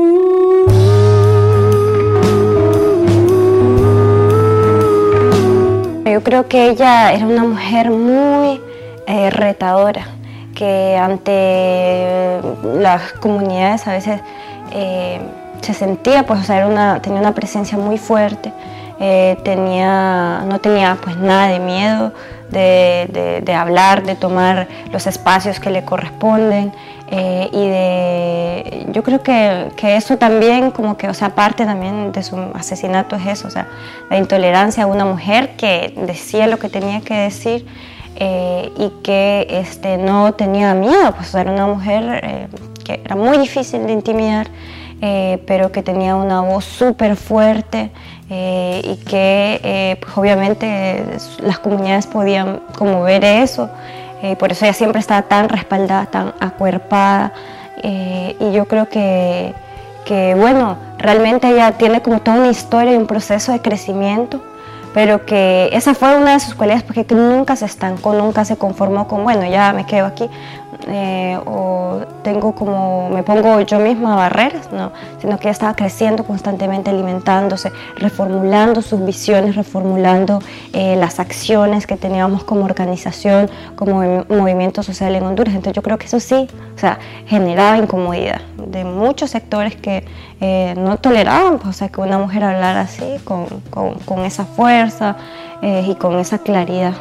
[SPEAKER 22] Yo creo que ella era una mujer muy eh, retadora, que ante las comunidades a veces eh, se sentía, pues, o sea, era una, tenía una presencia muy fuerte, eh, tenía, no tenía pues nada de miedo de, de, de hablar, de tomar los espacios que le corresponden eh, y de, yo creo que, que eso también como que, o sea, parte también de su asesinato es eso, o sea, la intolerancia a una mujer que decía lo que tenía que decir. Eh, y que este, no tenía miedo, pues era una mujer eh, que era muy difícil de intimidar, eh, pero que tenía una voz súper fuerte eh, y que eh, pues obviamente las comunidades podían como ver eso, eh, por eso ella siempre estaba tan respaldada, tan acuerpada eh, y yo creo que, que bueno, realmente ella tiene como toda una historia y un proceso de crecimiento, pero que esa fue una de sus cualidades porque nunca se estancó, nunca se conformó con, bueno, ya me quedo aquí, eh, o tengo como, me pongo yo misma barreras, no, sino que ella estaba creciendo constantemente, alimentándose, reformulando sus visiones, reformulando eh, las acciones que teníamos como organización, como movimiento social en Honduras. Entonces yo creo que eso sí, o sea, generaba incomodidad de muchos sectores que eh, no toleraban, pues, o sea, que una mujer hablara así, con, con, con esa fuerza eh, y con esa claridad.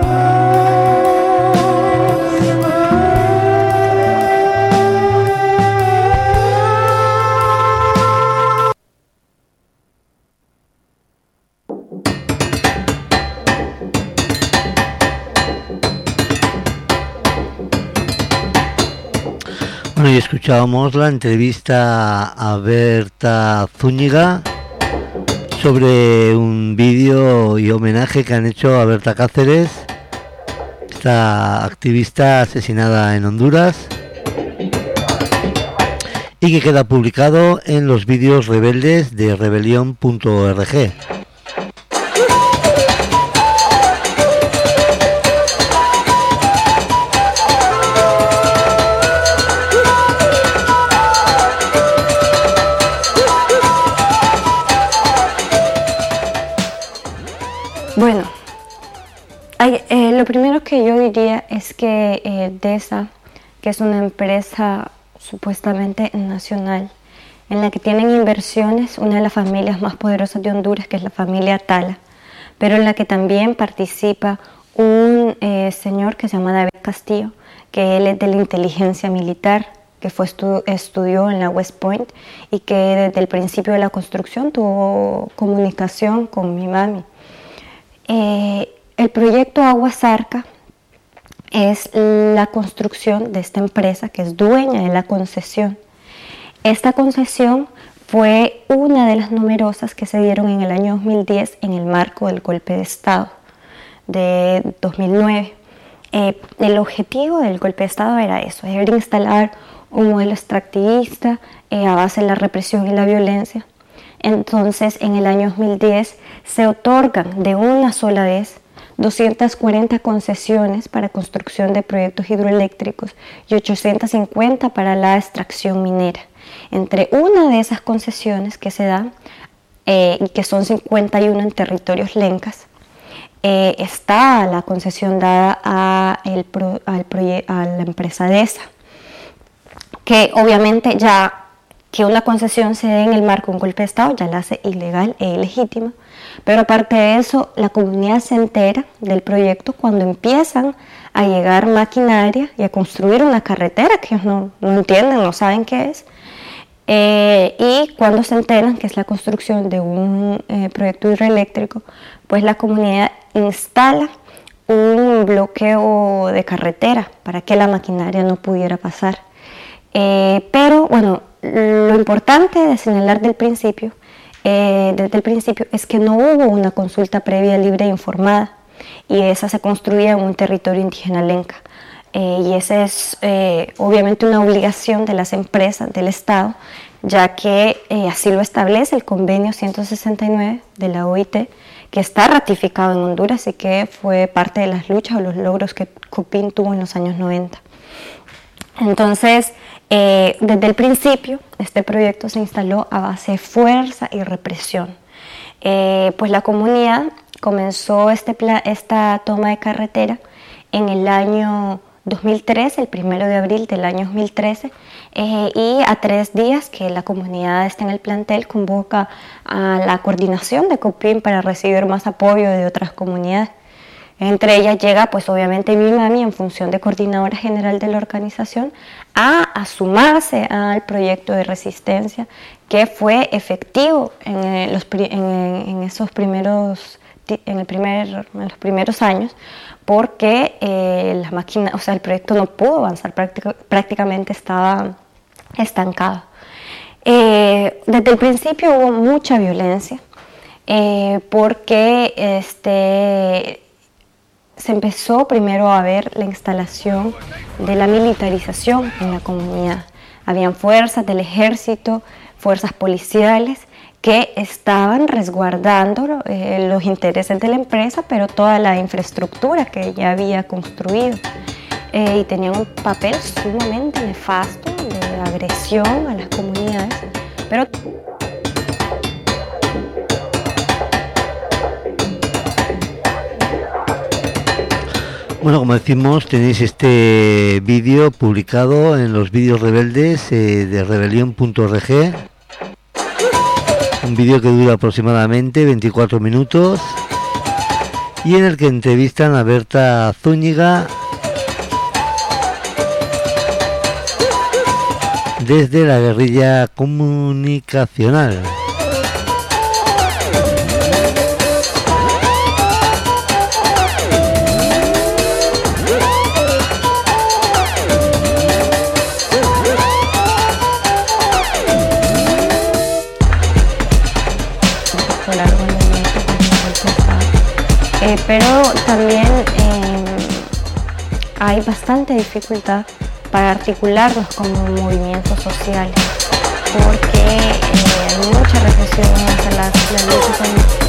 [SPEAKER 6] Bueno, y escuchábamos la entrevista a Berta Zúñiga sobre un vídeo y homenaje que han hecho a Berta Cáceres, esta activista asesinada en Honduras, y que queda publicado en los vídeos rebeldes de rebelión punto org.
[SPEAKER 22] Bueno, hay, eh, lo primero que yo diría es que eh, DESA, que es una empresa supuestamente nacional, en la que tienen inversiones una de las familias más poderosas de Honduras, que es la familia Tala, pero en la que también participa un eh, señor que se llama David Castillo, que él es de la inteligencia militar, que fue estu estudió en la West Point y que desde el principio de la construcción tuvo comunicación con mi mami. Eh, el proyecto Agua Zarca es la construcción de esta empresa que es dueña de la concesión. Esta concesión fue una de las numerosas que se dieron en el año dos mil diez en el marco del golpe de Estado de dos mil nueve. Eh, el objetivo del golpe de Estado era eso, era instalar un modelo extractivista eh, a base de la represión y la violencia. Entonces, en el año dos mil diez se otorgan de una sola vez doscientas cuarenta concesiones para construcción de proyectos hidroeléctricos y ochocientas cincuenta para la extracción minera. Entre una de esas concesiones que se dan, eh, y que son cincuenta y uno en territorios lencas, eh, está la concesión dada a, el pro, al a la empresa DESA, que obviamente ya que una concesión se dé en el marco de un golpe de Estado ya la hace ilegal e ilegítima, pero aparte de eso, la comunidad se entera del proyecto cuando empiezan a llegar maquinaria y a construir una carretera que ellos no, no entienden, no saben qué es, eh, y cuando se enteran que es la construcción de un eh, proyecto hidroeléctrico, pues la comunidad instala un bloqueo de carretera para que la maquinaria no pudiera pasar. Eh, pero bueno, lo importante de señalar del principio, eh, desde el principio es que no hubo una consulta previa, libre e informada, y esa se construía en un territorio indígena lenca. Eh, y esa es eh, obviamente una obligación de las empresas del Estado, ya que eh, así lo establece el convenio ciento sesenta y nueve de la O I T, que está ratificado en Honduras y que fue parte de las luchas o los logros que COPIN tuvo en los años noventa. Entonces, eh, desde el principio, este proyecto se instaló a base de fuerza y represión. Eh, pues la comunidad comenzó este esta toma de carretera en el año dos mil trece, el primero de abril del año dos mil trece, eh, y a tres días que la comunidad está en el plantel, convoca a la coordinación de COPIN para recibir más apoyo de otras comunidades. Entre ellas llega, pues obviamente mi mami, en función de coordinadora general de la organización, a, a sumarse al proyecto de resistencia que fue efectivo en, los, en, en esos primeros, en, el primer, en los primeros años, porque eh, la máquina, o sea, el proyecto no pudo avanzar, práctica, prácticamente estaba estancado. Eh, desde el principio hubo mucha violencia, eh, porque este se empezó primero a ver la instalación de la militarización en la comunidad. Habían fuerzas del ejército, fuerzas policiales que estaban resguardando eh, los intereses de la empresa, pero toda la infraestructura que ya había construido. Eh, y tenían un papel sumamente nefasto de agresión a las comunidades. Pero
[SPEAKER 6] bueno, como decimos, tenéis este vídeo publicado en los vídeos rebeldes eh, de rebelión punto org. Un vídeo que dura aproximadamente veinticuatro minutos y en el que entrevistan a Berta Zúñiga desde la guerrilla comunicacional.
[SPEAKER 22] muscular con el momento que se eh, pero también eh, hay bastante dificultad para articularlos como movimientos sociales, porque eh, hay mucha represión hacia las, las luchas feministas.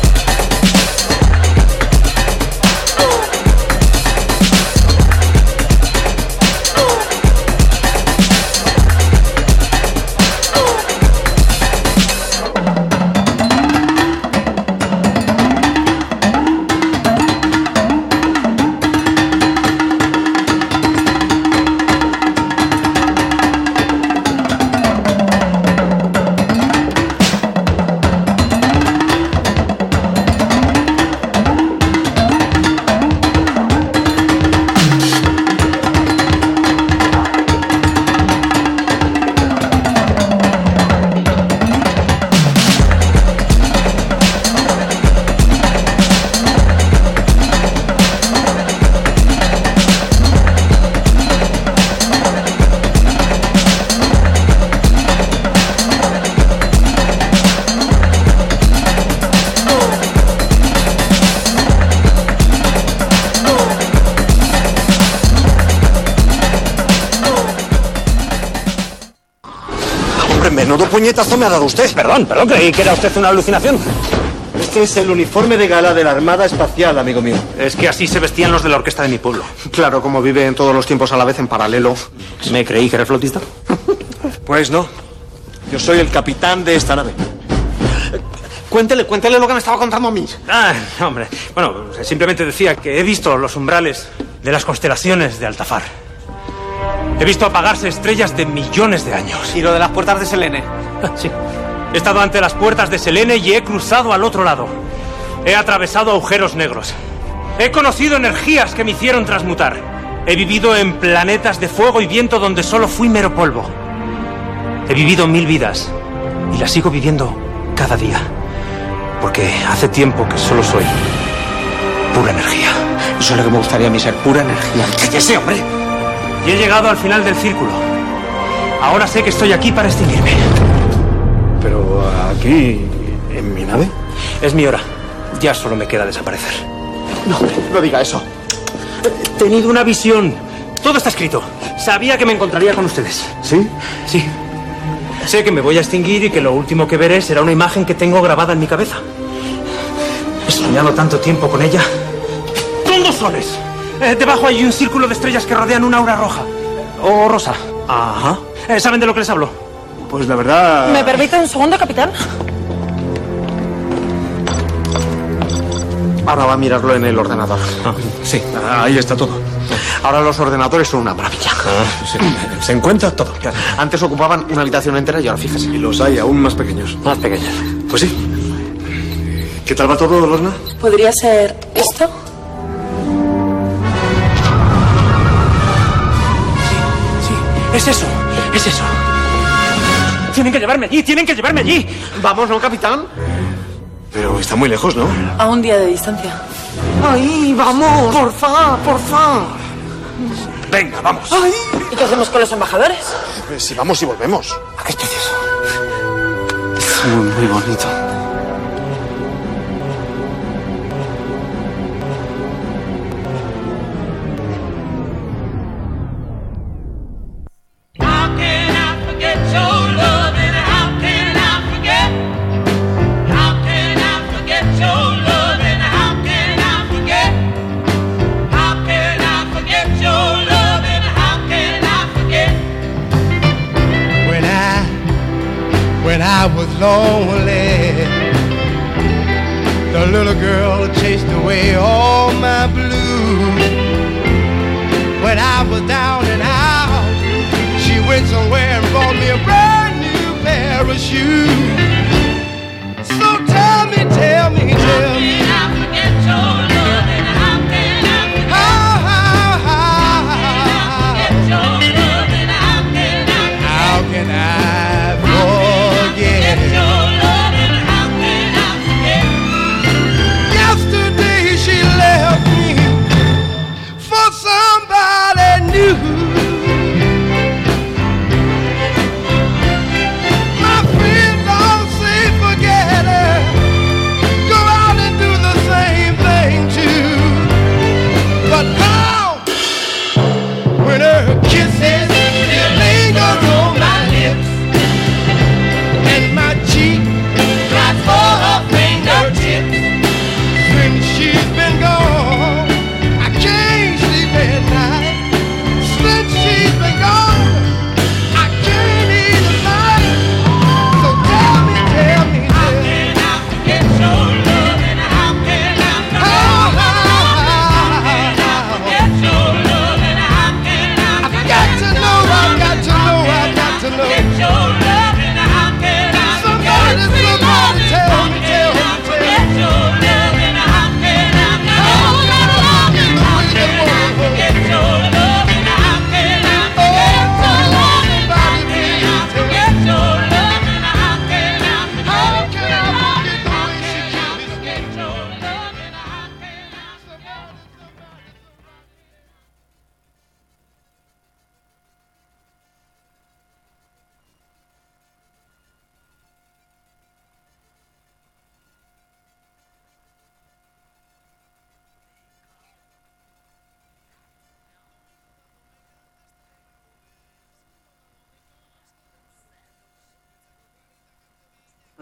[SPEAKER 8] Menudo puñetazo me ha dado usted.
[SPEAKER 1] Perdón, perdón, creí que era usted una alucinación.
[SPEAKER 8] Este es el uniforme de gala de la Armada Espacial, amigo mío.
[SPEAKER 1] Es que así se vestían los de la orquesta de mi pueblo.
[SPEAKER 8] Claro, como vive en todos los tiempos a la vez en paralelo.
[SPEAKER 1] Me creí que era flautista.
[SPEAKER 8] Pues no. Yo soy el capitán de esta nave.
[SPEAKER 13] Cuéntele, cuéntele lo que me estaba contando a mí.
[SPEAKER 1] Ah, hombre. Bueno, simplemente decía que he visto los umbrales de las constelaciones de Altafar. He visto apagarse estrellas de millones de años.
[SPEAKER 13] ¿Y lo de las puertas de Selene?
[SPEAKER 1] Sí. He estado ante las puertas de Selene y he cruzado al otro lado. He atravesado agujeros negros. He conocido energías que me hicieron transmutar. He vivido en planetas de fuego y viento donde solo fui mero polvo. He vivido mil vidas y las sigo viviendo cada día. Porque hace tiempo que solo soy pura energía.
[SPEAKER 13] Eso es lo que me gustaría a mí, ser pura energía. ¡Cállese, hombre!
[SPEAKER 1] Y he llegado al final del círculo. Ahora sé que estoy aquí para extinguirme.
[SPEAKER 8] ¿Pero aquí, en mi nave?
[SPEAKER 1] Es mi hora. Ya solo me queda desaparecer.
[SPEAKER 13] No, no diga eso.
[SPEAKER 1] He tenido una visión. Todo está escrito. Sabía que me encontraría con ustedes.
[SPEAKER 8] ¿Sí?
[SPEAKER 1] Sí. Sé que me voy a extinguir y que lo último que veré será una imagen que tengo grabada en mi cabeza. He soñado tanto tiempo con ella. ¡Todos soles! Eh, debajo hay un círculo de estrellas que rodean una aura roja. O rosa.
[SPEAKER 8] Ajá.
[SPEAKER 1] Eh, ¿Saben de lo que les hablo?
[SPEAKER 8] Pues la verdad...
[SPEAKER 17] ¿Me permite un segundo, capitán?
[SPEAKER 8] Ahora va a mirarlo en el ordenador.
[SPEAKER 1] Ah,
[SPEAKER 8] sí, ahí está todo. Ahora los ordenadores son una maravilla.
[SPEAKER 1] Ah, sí.
[SPEAKER 8] Se encuentra todo. Antes ocupaban una habitación entera y ahora fíjese. Y los hay aún más pequeños.
[SPEAKER 1] Más pequeños.
[SPEAKER 8] Pues sí. ¿Qué tal va todo, Lorna?
[SPEAKER 17] ¿Podría ser esto?
[SPEAKER 1] Es eso, es eso. Tienen que llevarme allí, tienen que llevarme allí.
[SPEAKER 13] Vamos, ¿no, capitán?
[SPEAKER 8] Pero está muy lejos, ¿no?
[SPEAKER 17] A un día de distancia.
[SPEAKER 13] ¡Ay, vamos! ¡Porfa, porfa!
[SPEAKER 8] Venga, vamos.
[SPEAKER 13] ¡Ay!
[SPEAKER 17] ¿Y qué hacemos con los embajadores?
[SPEAKER 8] Pues si vamos y volvemos.
[SPEAKER 13] ¿A qué es precioso? Es muy, muy bonito.
[SPEAKER 4] When I was lonely, the little girl chased away all my blues. When I was down and out, she went somewhere and bought me a brand new pair of shoes. So tell me, tell me, tell me, how can I forget your love and how can I forget? How, how, how, how can I forget your love and how can I forget? How can I forget your love and how can I forget? Yesterday she left me for somebody new. My friends all say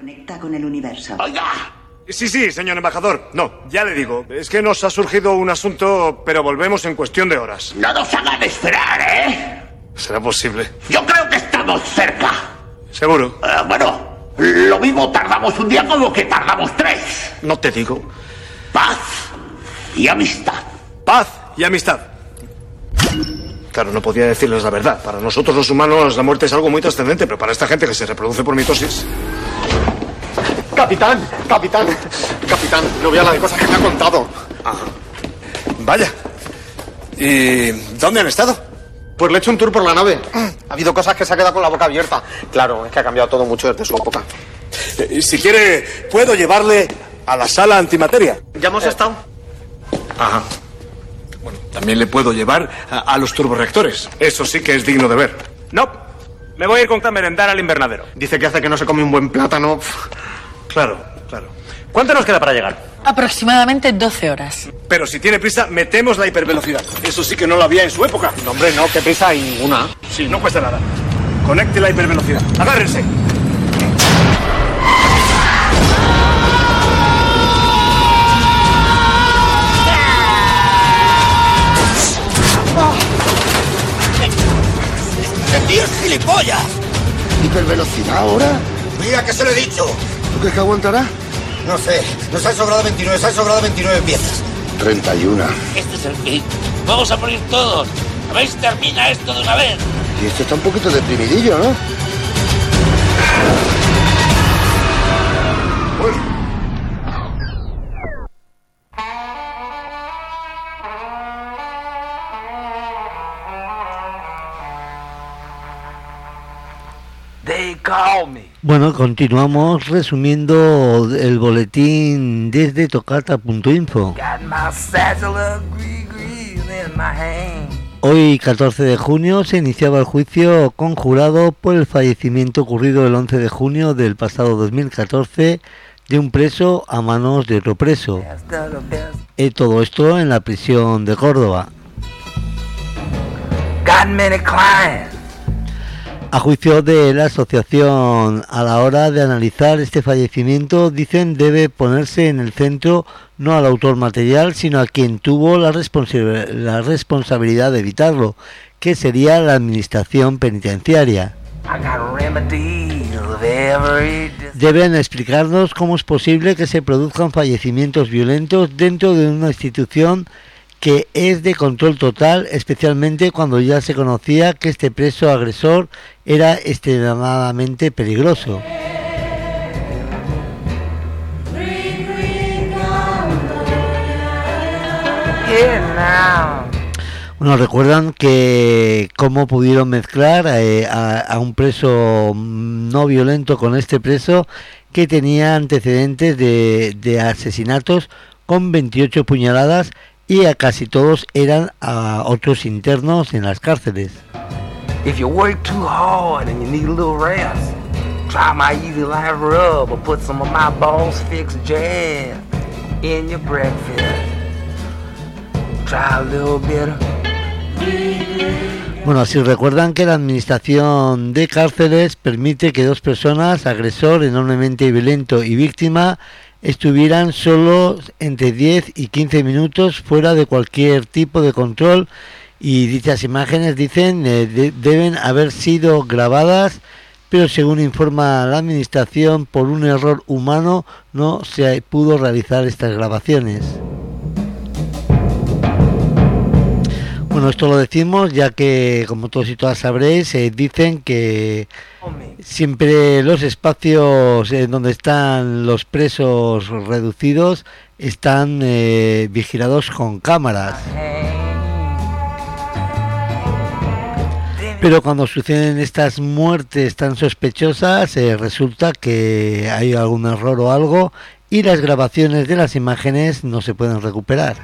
[SPEAKER 3] Conecta con el universo.
[SPEAKER 8] ¡Oiga! Sí, sí, señor embajador. No, ya le digo. Es que nos ha surgido un asunto, pero volvemos en cuestión de horas.
[SPEAKER 5] No nos hagan esperar, ¿eh?
[SPEAKER 8] ¿Será posible?
[SPEAKER 5] Yo creo que estamos cerca.
[SPEAKER 8] ¿Seguro?
[SPEAKER 5] Uh, bueno, lo mismo tardamos un día como que tardamos tres.
[SPEAKER 8] No te digo.
[SPEAKER 5] Paz y amistad.
[SPEAKER 8] Paz y amistad. Claro, no podía decirles la verdad. Para nosotros los humanos la muerte es algo muy trascendente, pero para esta gente que se reproduce por mitosis...
[SPEAKER 13] Capitán, capitán, capitán, no vea la de cosas que me ha contado.
[SPEAKER 8] Ajá. Vaya. ¿Y dónde han estado?
[SPEAKER 13] Pues le he hecho un tour por la nave. Ha habido cosas que se ha quedado con la boca abierta. Claro, es que ha cambiado todo mucho desde su época.
[SPEAKER 8] Eh, si quiere, puedo llevarle a la sala antimateria.
[SPEAKER 13] Ya hemos eh. estado.
[SPEAKER 8] Ajá. Bueno, también le puedo llevar a, a los turborreactores. Eso sí que es digno de ver.
[SPEAKER 1] No, me voy a ir con a merendar al invernadero.
[SPEAKER 13] Dice que hace que no se come un buen plátano.
[SPEAKER 8] Claro, claro.
[SPEAKER 1] ¿Cuánto nos queda para llegar?
[SPEAKER 17] Aproximadamente doce horas.
[SPEAKER 8] Pero si tiene prisa, metemos la hipervelocidad. Eso sí que no lo había en su época.
[SPEAKER 13] No, hombre, no, qué prisa hay ninguna.
[SPEAKER 8] Sí, no cuesta nada. Conecte la hipervelocidad. Agárrense.
[SPEAKER 5] ¡El tío es gilipollas!
[SPEAKER 12] ¿Hipervelocidad ahora?
[SPEAKER 5] Mira que se lo he dicho.
[SPEAKER 12] ¿Tú crees que aguantará?
[SPEAKER 5] No sé, nos han sobrado veintinueve, nos han sobrado veintinueve piezas.
[SPEAKER 12] treinta y uno.
[SPEAKER 18] Este es el fin. Vamos a morir todos. A ver si termina esto de una vez.
[SPEAKER 12] Y esto está un poquito deprimidillo, ¿no? Bueno.
[SPEAKER 6] Bueno, continuamos resumiendo el boletín desde tocata punto info. Hoy, catorce de junio, se iniciaba el juicio conjurado por el fallecimiento ocurrido el once de junio del pasado dos mil catorce de un preso a manos de otro preso. Y todo esto en la prisión de Córdoba. A juicio de la asociación, a la hora de analizar este fallecimiento, dicen debe ponerse en el centro no al autor material, sino a quien tuvo la, responsa- la responsabilidad de evitarlo, que sería la administración penitenciaria. Deben explicarnos cómo es posible que se produzcan fallecimientos violentos dentro de una institución que es de control total, especialmente cuando ya se conocía que este preso agresor era extremadamente peligroso. Bueno, recuerdan que cómo pudieron mezclar eh, a, a un preso no violento con este preso que tenía antecedentes de, de asesinatos con veintiocho puñaladas, y a casi todos eran a otros internos en las cárceles.
[SPEAKER 23] If you work too hard and you need a little rest, try my easy life rub or put some of my Boss Fix jam in your breakfast. Try a little bit of...
[SPEAKER 6] Bueno, si recuerdan que la administración de cárceles permite que dos personas, agresor enormemente violento y víctima, estuvieran solo entre diez y quince minutos fuera de cualquier tipo de control, y dichas imágenes, dicen, eh, de, deben haber sido grabadas, pero según informa la administración, por un error humano no se pudo realizar estas grabaciones. Bueno, esto lo decimos ya que, como todos y todas sabréis, eh, dicen que siempre los espacios en donde están los presos reducidos están eh, vigilados con cámaras. Pero cuando suceden estas muertes tan sospechosas, eh, resulta que hay algún error o algo, y las grabaciones de las imágenes no se pueden recuperar.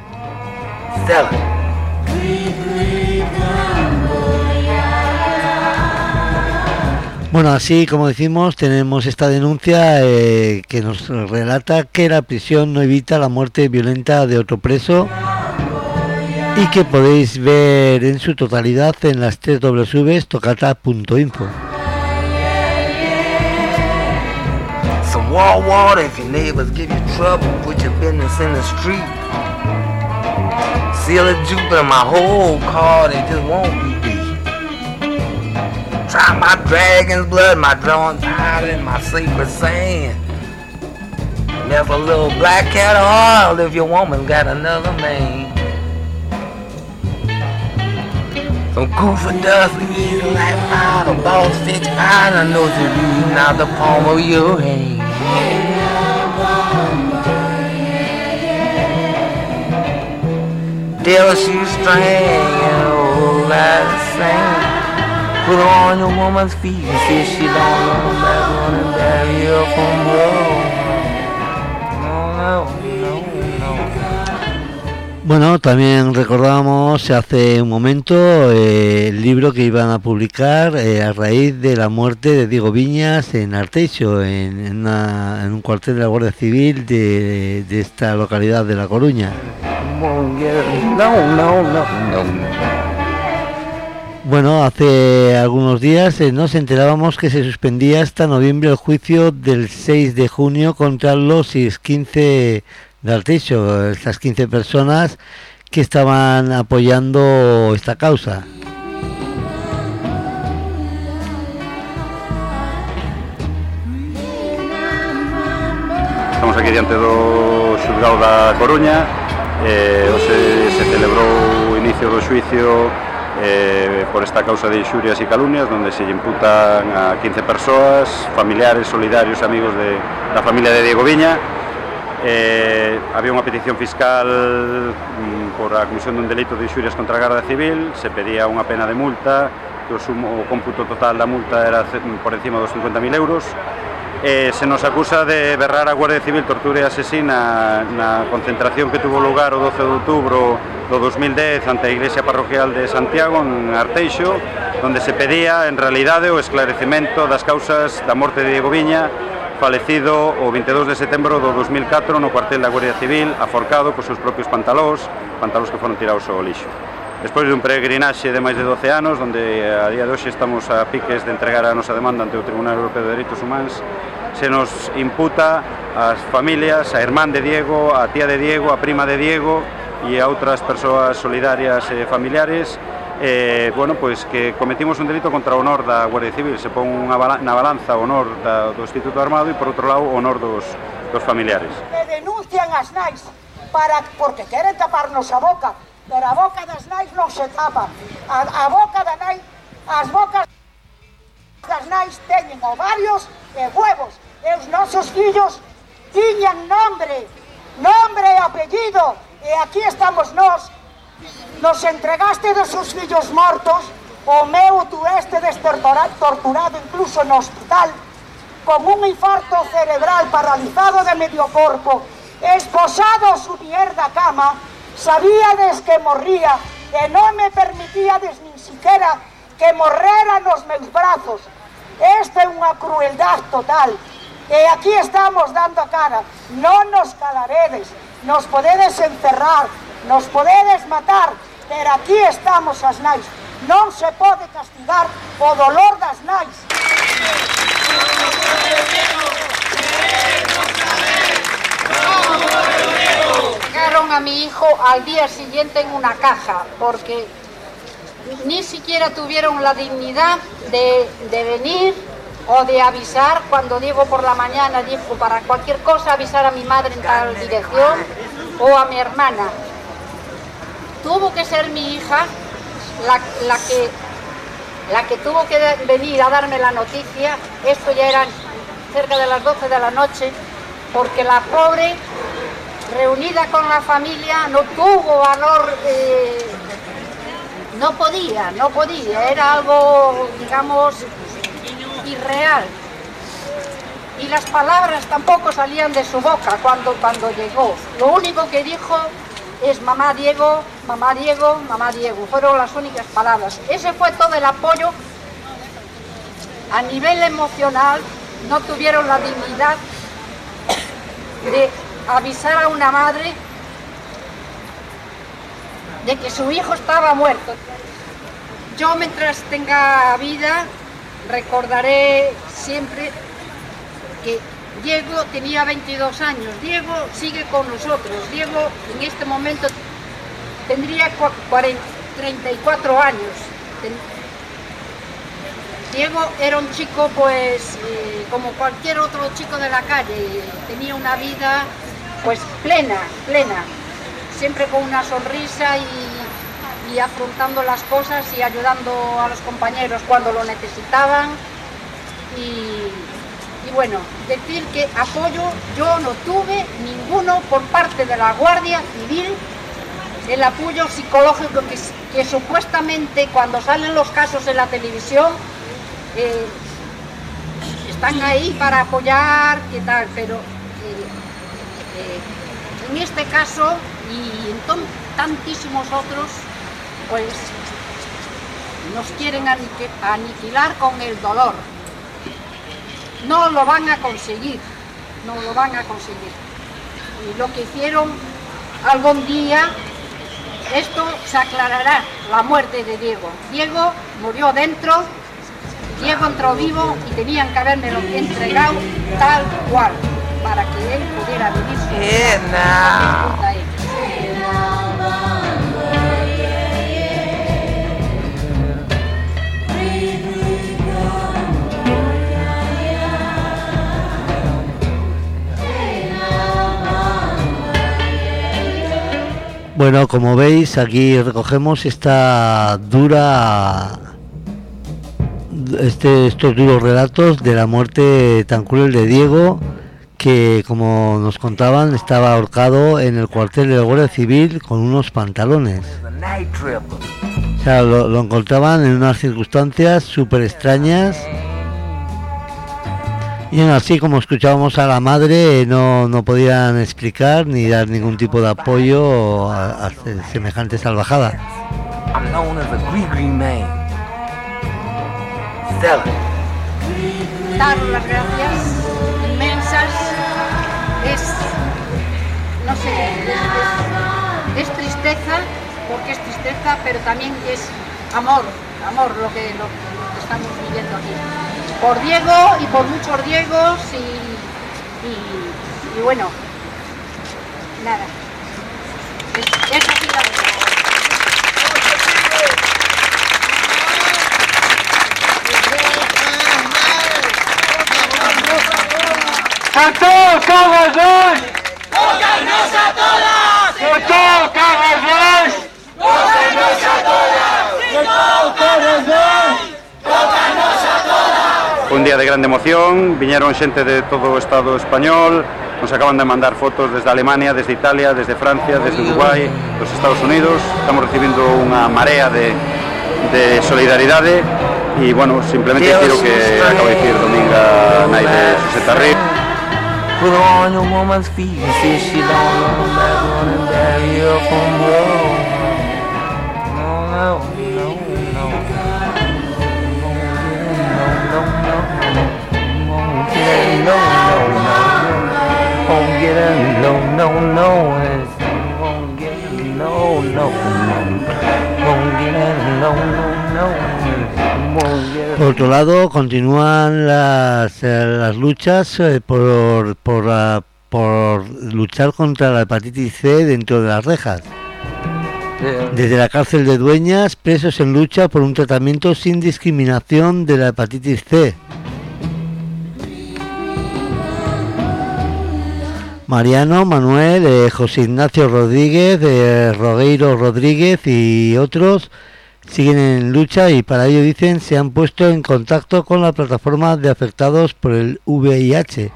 [SPEAKER 6] Bueno, así como decimos, tenemos esta denuncia eh, que nos relata que la prisión no evita la muerte violenta de otro preso, y que podéis ver en su totalidad en las tres doble u punto tocata punto info.
[SPEAKER 23] Some Wall water if your neighbors give you trouble. Put your business in the street. Seal of Jupiter, my whole card, it just won't be beat. Try my dragon's blood, my drawn tide, and my sacred sand. Never a little black cat of oil if your woman got another man. Some goofy dust, leave like mine, a boss fix fine. I know you're reading out the palm of your hand. Tell she's strange, oh, that's the same. Put her on your woman's feet and see if she don't run back on and bury her from below. No, no, no, no.
[SPEAKER 6] Bueno, también recordábamos hace un momento eh, el libro que iban a publicar eh, a raíz de la muerte de Diego Viñas en Arteixo, en, en, una, en un cuartel de la Guardia Civil de, de esta localidad de La Coruña.
[SPEAKER 23] No, no, no, no.
[SPEAKER 6] Bueno, hace algunos días eh, nos enterábamos que se suspendía hasta noviembre el juicio del seis de junio contra los quince de Arteixo, estas quince personas que estaban apoyando esta causa.
[SPEAKER 3] Estamos aquí diante do xulgado da Coruña. Eh, hoxe se celebrou o inicio do xuicio eh, por esta causa de inxurias e calumnias, donde se lle imputan a quince persoas, familiares, solidarios, amigos de, da familia de Diego Viña. Eh, había unha petición fiscal mm, por a comisión dun delito de inxurias contra a Garda Civil. Se pedía unha pena de multa, que o, sumo, o cómputo total da multa era por encima dos cincuenta mil euros. Eh, se nos acusa de berrar a Guardia Civil tortura e asesina na concentración que tuvo lugar o doce de outubro do dos mil dez ante a Iglesia Parroquial de Santiago en Arteixo, donde se pedía en realidade o esclarecemento das causas da morte de Diego Viña, falecido o vinte e dous de setembro do dos mil catro no cuartel da Guardia Civil, aforcado cos seus propios pantalós, pantalós que foron tirados ao lixo. Despois de un peregrinaxe de máis de doce anos, donde a día de hoxe estamos a piques de entregar a nosa demanda ante o Tribunal Europeo de Dereitos Humanos, se nos imputa ás familias, a irmán de Diego, a tía de Diego, a prima de Diego e a outras persoas solidarias e familiares, eh, bueno, pois que cometimos un delito contra o honor da Guardia Civil. Se pon unha bala, na balanza o honor da, do Instituto Armado e, por outro lado, o honor dos, dos familiares.
[SPEAKER 7] Que denuncian as nais para, porque queren taparnos a boca, pero a boca das nais non se tapa. A, a boca da nai, as bocas das nais teñen ovarios e huevos, e os nosos fillos tiñan nombre, nombre e apellido, e aquí estamos nós. Nos entregaste dos seus fillos mortos, o meu tu este torturado incluso no hospital, con un infarto cerebral, paralizado de medio corpo, esposado a su mierda cama. Sabíades que morría e non me permitíades nin siquiera que morrera nos meus brazos. Esta é unha crueldad total. E aquí estamos dando a cara. Non nos calaredes, nos podedes encerrar, nos podedes matar, pero aquí estamos as nais. Non se pode castigar o dolor das nais.
[SPEAKER 14] Sacaron a mi hijo al día siguiente en una caja porque ni siquiera tuvieron la dignidad de, de venir o de avisar cuando Diego por la mañana dijo para cualquier cosa avisar a mi madre en tal dirección o a mi hermana. Tuvo que ser mi hija la, la, que, la que tuvo que venir a darme la noticia. Esto ya eran cerca de las doce de la noche, porque la pobre, reunida con la familia, no tuvo valor, eh, no podía, no podía, era algo, digamos, irreal. Y las palabras tampoco salían de su boca cuando, cuando llegó. Lo único que dijo es mamá Diego, mamá Diego, mamá Diego. Fueron las únicas palabras. Ese fue todo el apoyo. A nivel emocional, no tuvieron la dignidad de avisar a una madre de que su hijo estaba muerto. Yo, mientras tenga vida, recordaré siempre que Diego tenía veintidós años, Diego sigue con nosotros, Diego en este momento tendría treinta y cuatro años. Diego era un chico pues eh, como cualquier otro chico de la calle, tenía una vida pues plena, plena, siempre con una sonrisa y, y afrontando las cosas y ayudando a los compañeros cuando lo necesitaban. Y, y bueno, decir que apoyo yo no tuve ninguno por parte de la Guardia Civil, el apoyo psicológico que, que supuestamente cuando salen los casos en la televisión eh, están ahí para apoyar y tal, pero eh, eh, en este caso y en tantísimos otros pues nos quieren aniquilar con el dolor. No lo van a conseguir, no lo van a conseguir. Y lo que hicieron algún día, esto se aclarará, la muerte de Diego. Diego murió dentro, Diego entró vivo y tenían que habérmelo entregado tal cual, para que él pudiera vivir su vida.
[SPEAKER 6] Bueno, como veis, aquí recogemos esta dura, este, estos duros relatos de la muerte tan cruel de Diego, que como nos contaban estaba ahorcado en el cuartel de la Guardia Civil con unos pantalones. O sea, lo, lo encontraban en unas circunstancias súper extrañas. Y aún así, como escuchábamos a la madre, no, no podían explicar ni dar ningún tipo de apoyo a, a semejante salvajada.
[SPEAKER 14] Dar las gracias inmensas es, no sé, es, es tristeza, porque es tristeza, pero también es amor, amor lo que, lo, lo que estamos viviendo aquí. Por Diego y por muchos Diegos y, y, y bueno, nada, es, es así la verdad.
[SPEAKER 2] ¡A todos, cabezón! ¡Tócanos a todas! ¡A todos, cabezón! ¡Tócanos a todas! ¡A todos, cabezón! ¡Tócanos a todas!
[SPEAKER 3] Fue un día de grande emoción, viñeron xente de todo o Estado español, nos acaban de mandar fotos desde Alemania, desde Italia, desde Francia, desde Uruguai, dos Estados Unidos, estamos recibindo unha marea de, de solidaridade e, bueno, simplemente quiero que acabo de dicir Dominga Nai de Suseta Río.
[SPEAKER 23] Put on your woman's feet and see she don't run back on and bury her from road. No, no, no, no. No, no, no. Won't get it, no, no, no. Won't get it, no, no, no. Won't get it, no, no, no. Won't get it.
[SPEAKER 6] Por otro lado, continúan las, eh, las luchas eh, por, por, uh, por luchar contra la hepatitis C dentro de las rejas. Desde la cárcel de Dueñas, presos en lucha por un tratamiento sin discriminación de la hepatitis C. Mariano, Manuel, eh, José Ignacio Rodríguez, eh, Rogueiro Rodríguez y otros siguen en lucha y para ello, dicen, se han puesto en contacto con la plataforma de afectados por el V I H.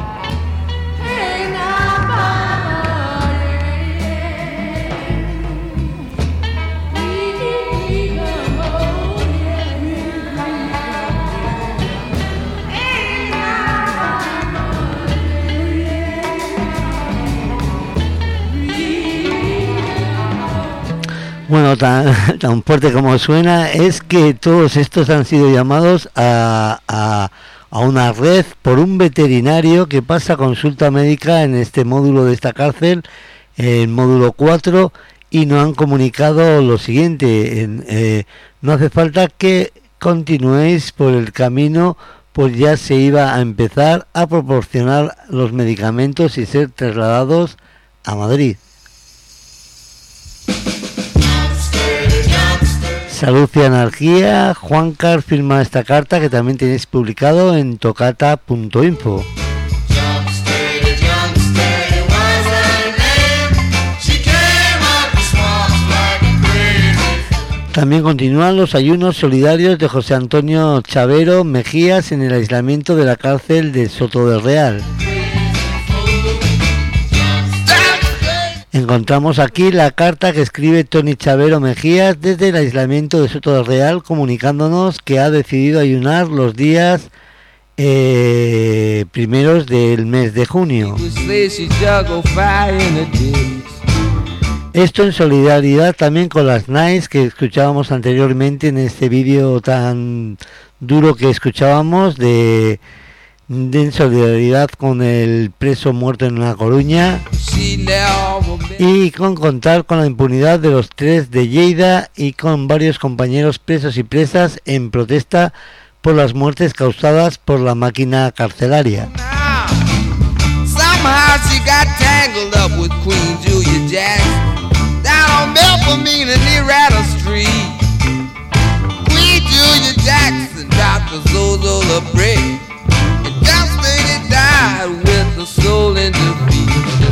[SPEAKER 6] Bueno, tan, tan fuerte como suena es que todos estos han sido llamados a, a, a una red por un veterinario que pasa consulta médica en este módulo de esta cárcel, el módulo cuatro, y nos han comunicado lo siguiente: en, eh, no hace falta que continuéis por el camino pues ya se iba a empezar a proporcionar los medicamentos y ser trasladados a Madrid. Salud y Anarquía, Juancar firma esta carta que también tenéis publicado en tocata punto info. También continúan los ayunos solidarios de José Antonio Chavero Mejías en el aislamiento de la cárcel de Soto del Real. Encontramos aquí la carta que escribe Tony Chavero Mejías desde el aislamiento de Soto del Real, comunicándonos que ha decidido ayunar los días eh, primeros del mes de junio. Esto en solidaridad también con las Nice que escuchábamos anteriormente en este vídeo tan duro que escuchábamos de, de en solidaridad con el preso muerto en La Coruña y con contar con la impunidad de los tres de Lleida y con varios compañeros presos y presas en protesta por las muertes causadas por la máquina carcelaria.
[SPEAKER 2] Somehow she got tangled up with Queen Julia Jackson down on Belfamina near Rattle Street. Queen Julia Jackson dropped a Zozola brick and just lady died with the soul in defeat.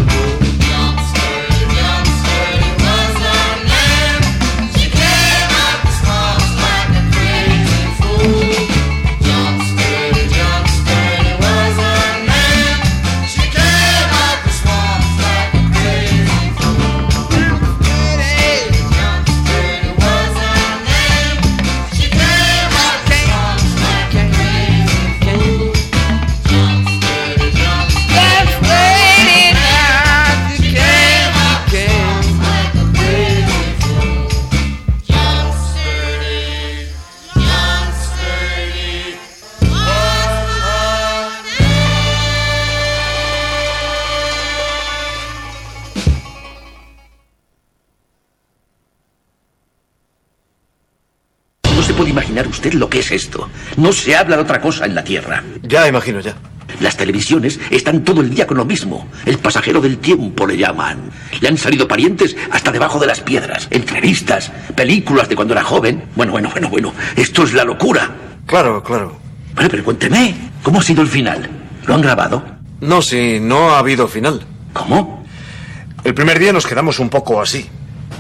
[SPEAKER 5] ¿Puede imaginar usted lo que es esto? No se habla de otra cosa en la Tierra.
[SPEAKER 8] Ya, imagino, ya.
[SPEAKER 5] Las televisiones están todo el día con lo mismo. El pasajero del tiempo le llaman. Le han salido parientes hasta debajo de las piedras. Entrevistas, películas de cuando era joven. Bueno, bueno, bueno, bueno. Esto es la locura.
[SPEAKER 8] Claro, claro.
[SPEAKER 5] Bueno, pero cuénteme, ¿cómo ha sido el final? ¿Lo han grabado?
[SPEAKER 8] No, sí, no ha habido final.
[SPEAKER 5] ¿Cómo?
[SPEAKER 8] El primer día nos quedamos un poco así.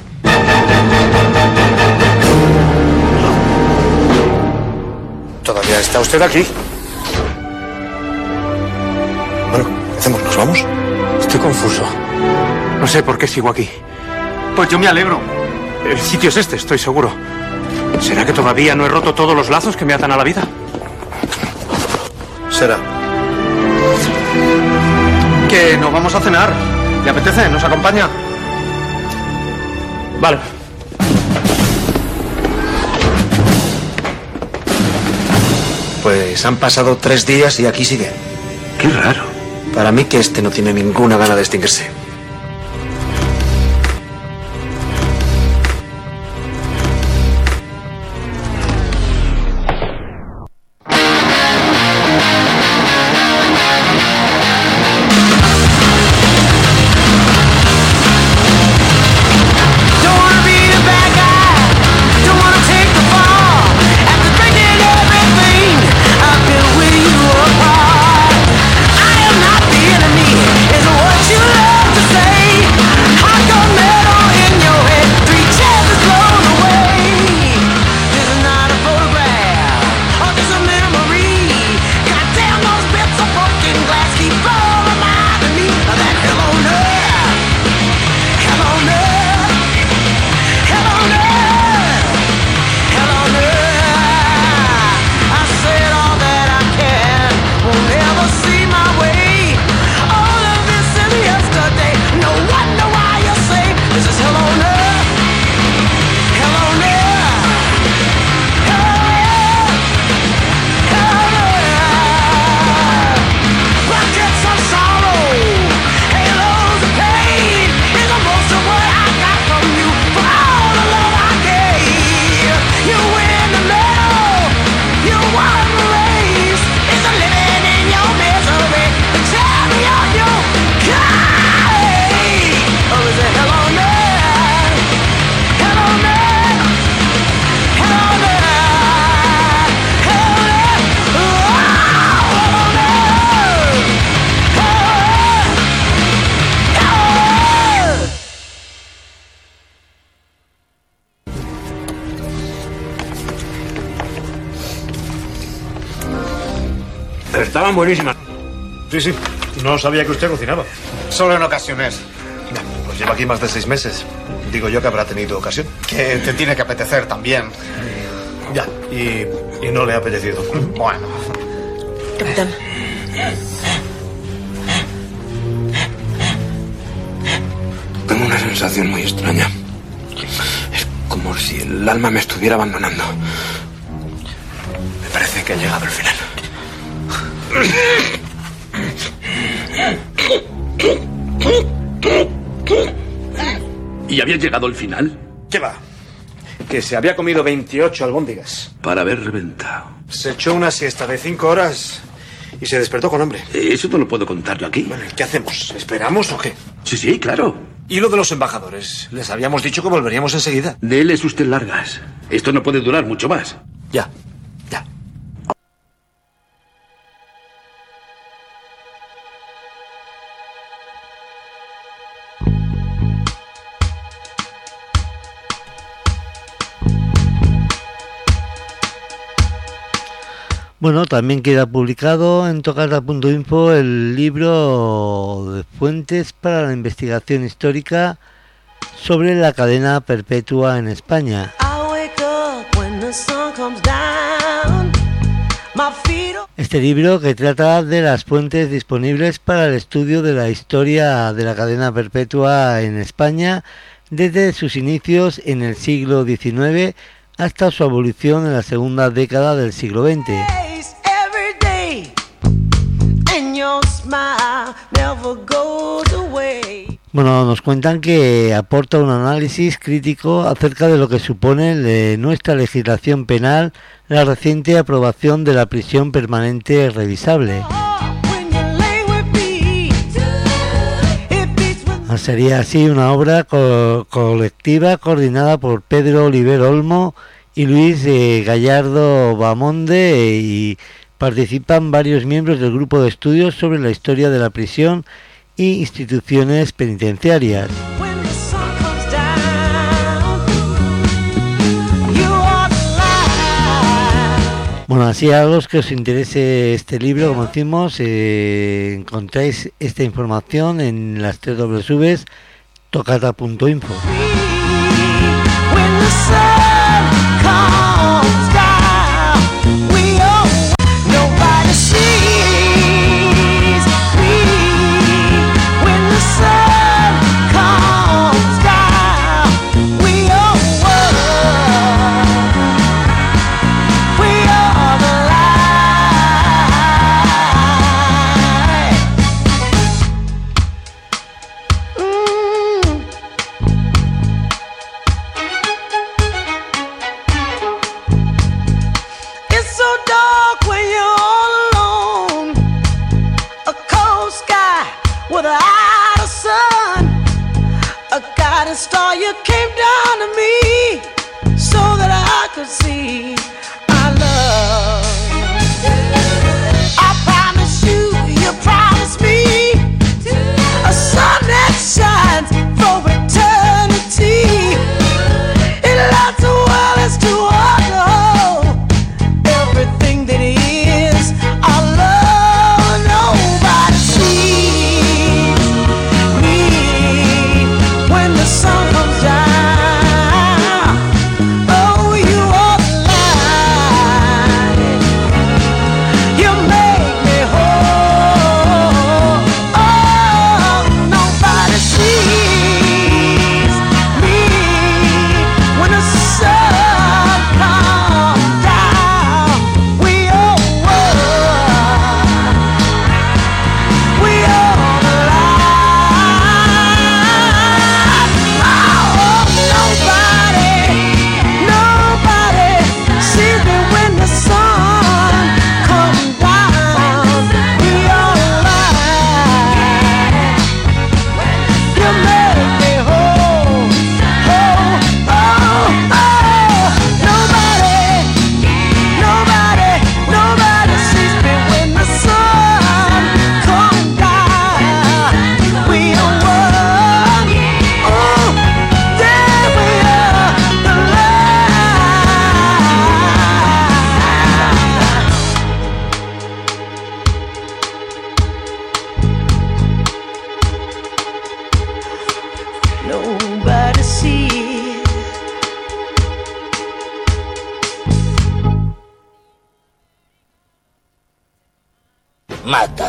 [SPEAKER 8] ¿Todavía está usted aquí? Bueno, ¿qué hacemos? ¿Nos vamos?
[SPEAKER 1] Estoy confuso. No sé por qué sigo aquí.
[SPEAKER 8] Pues yo me alegro.
[SPEAKER 1] El sitio es este, estoy seguro. ¿Será que todavía no he roto todos los lazos que me atan a la vida?
[SPEAKER 8] Será. Que nos vamos a cenar. ¿Le apetece? ¿Nos acompaña?
[SPEAKER 1] Vale.
[SPEAKER 8] Pues han pasado tres días y aquí sigue.
[SPEAKER 5] Qué raro.
[SPEAKER 8] Para mí que este no tiene ninguna gana de extinguirse.
[SPEAKER 2] Is what you love.
[SPEAKER 8] Estaban buenísimas. Sí, sí. No sabía que usted cocinaba.
[SPEAKER 13] Solo en ocasiones.
[SPEAKER 8] Pues lleva aquí más de seis meses. Digo yo que habrá tenido ocasión.
[SPEAKER 13] Que te tiene que apetecer también.
[SPEAKER 8] Ya, y, y no le ha apetecido.
[SPEAKER 13] Bueno.
[SPEAKER 17] Capitán.
[SPEAKER 23] Tengo una sensación muy extraña. Es como si el alma me estuviera abandonando. Me parece que ha llegado el final.
[SPEAKER 5] ¿Y había llegado el final?
[SPEAKER 8] ¿Qué va? Que se había comido veintiocho albóndigas.
[SPEAKER 5] Para haber reventado.
[SPEAKER 8] Se echó una siesta de cinco horas y se despertó con hambre.
[SPEAKER 5] Eso no lo puedo contar yo aquí.
[SPEAKER 8] Bueno, ¿qué hacemos? ¿Esperamos o qué?
[SPEAKER 5] Sí, sí, claro.
[SPEAKER 8] ¿Y lo de los embajadores? Les habíamos dicho que volveríamos enseguida.
[SPEAKER 5] Déles usted largas. Esto no puede durar mucho más.
[SPEAKER 8] Ya.
[SPEAKER 6] Bueno, también queda publicado en tocata punto info el libro de fuentes para la investigación histórica sobre la cadena perpetua en España. Este libro, que trata de las fuentes disponibles para el estudio de la historia de la cadena perpetua en España desde sus inicios en el siglo diecinueve hasta su abolición en la segunda década del siglo veinte. Bueno, nos cuentan que aporta un análisis crítico acerca de lo que supone de nuestra legislación penal la reciente aprobación de la prisión permanente revisable. Sería así una obra co- colectiva coordinada por Pedro Oliver Olmo y Luis eh, Gallardo Bamonde, y participan varios miembros del grupo de estudios sobre la historia de la prisión e instituciones penitenciarias. Bueno, así a los que os interese este libro, como decimos, eh, encontráis esta información en las tres dobles u's tocata punto info.
[SPEAKER 10] Star, you came down to me so that I could see our love. I promise you, you promise me a sun that shines for eternity. It lights the world as to all everything that is our love. Nobody sees me when the sun comes down.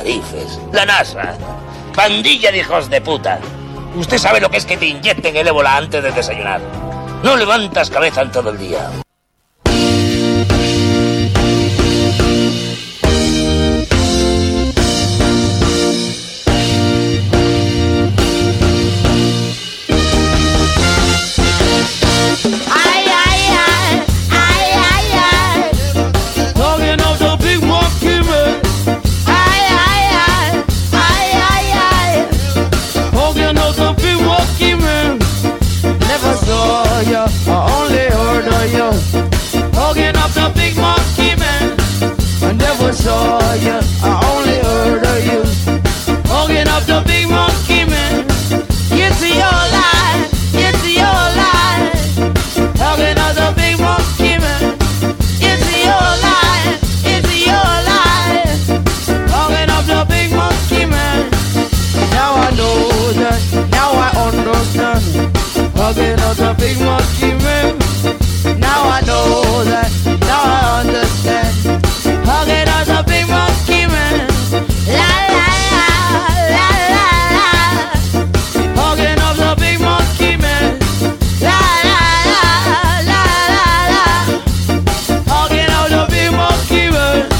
[SPEAKER 18] Naifes, la NASA. Pandilla de hijos de puta. Usted sabe lo que es que te inyecten el ébola antes de desayunar. No levantas cabeza en todo el día.
[SPEAKER 20] Saw you, I only heard of you. Hugging up the big monkey man. It's your lie, it's your lie. Hugging up the big monkey man. It's your lie, it's your lie. Hugging up the big monkey man. Now I know that, now I understand. Hugging up the big monkey man. Now I know that, now I understand. Hugging up the big monkey man. La la la la la la. Hugging up the big monkey man. La la la la la la. Hugging up the big monkey man.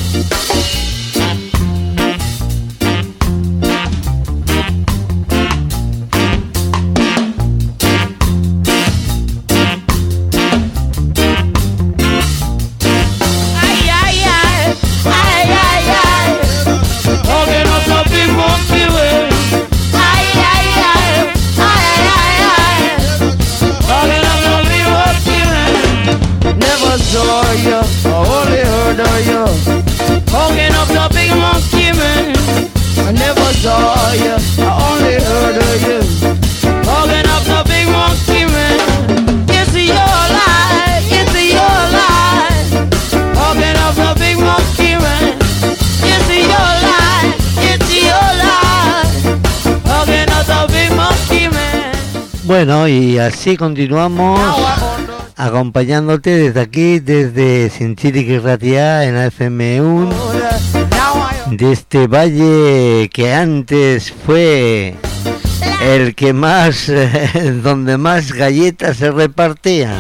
[SPEAKER 20] Saw you, I only heard of you. Hugging up the big monkey man. I never saw you, I only heard of you. Hugging up the big monkey man. It's your lie, it's your lie. Hugging up the big monkey man. It's your lie, it's your lie. Hugging up the big monkey man.
[SPEAKER 6] Bueno, y así continuamos acompañándote desde aquí, desde Sinchirik y Ratia en la F M uno, de este valle que antes fue el que más, eh, donde más galletas se repartían.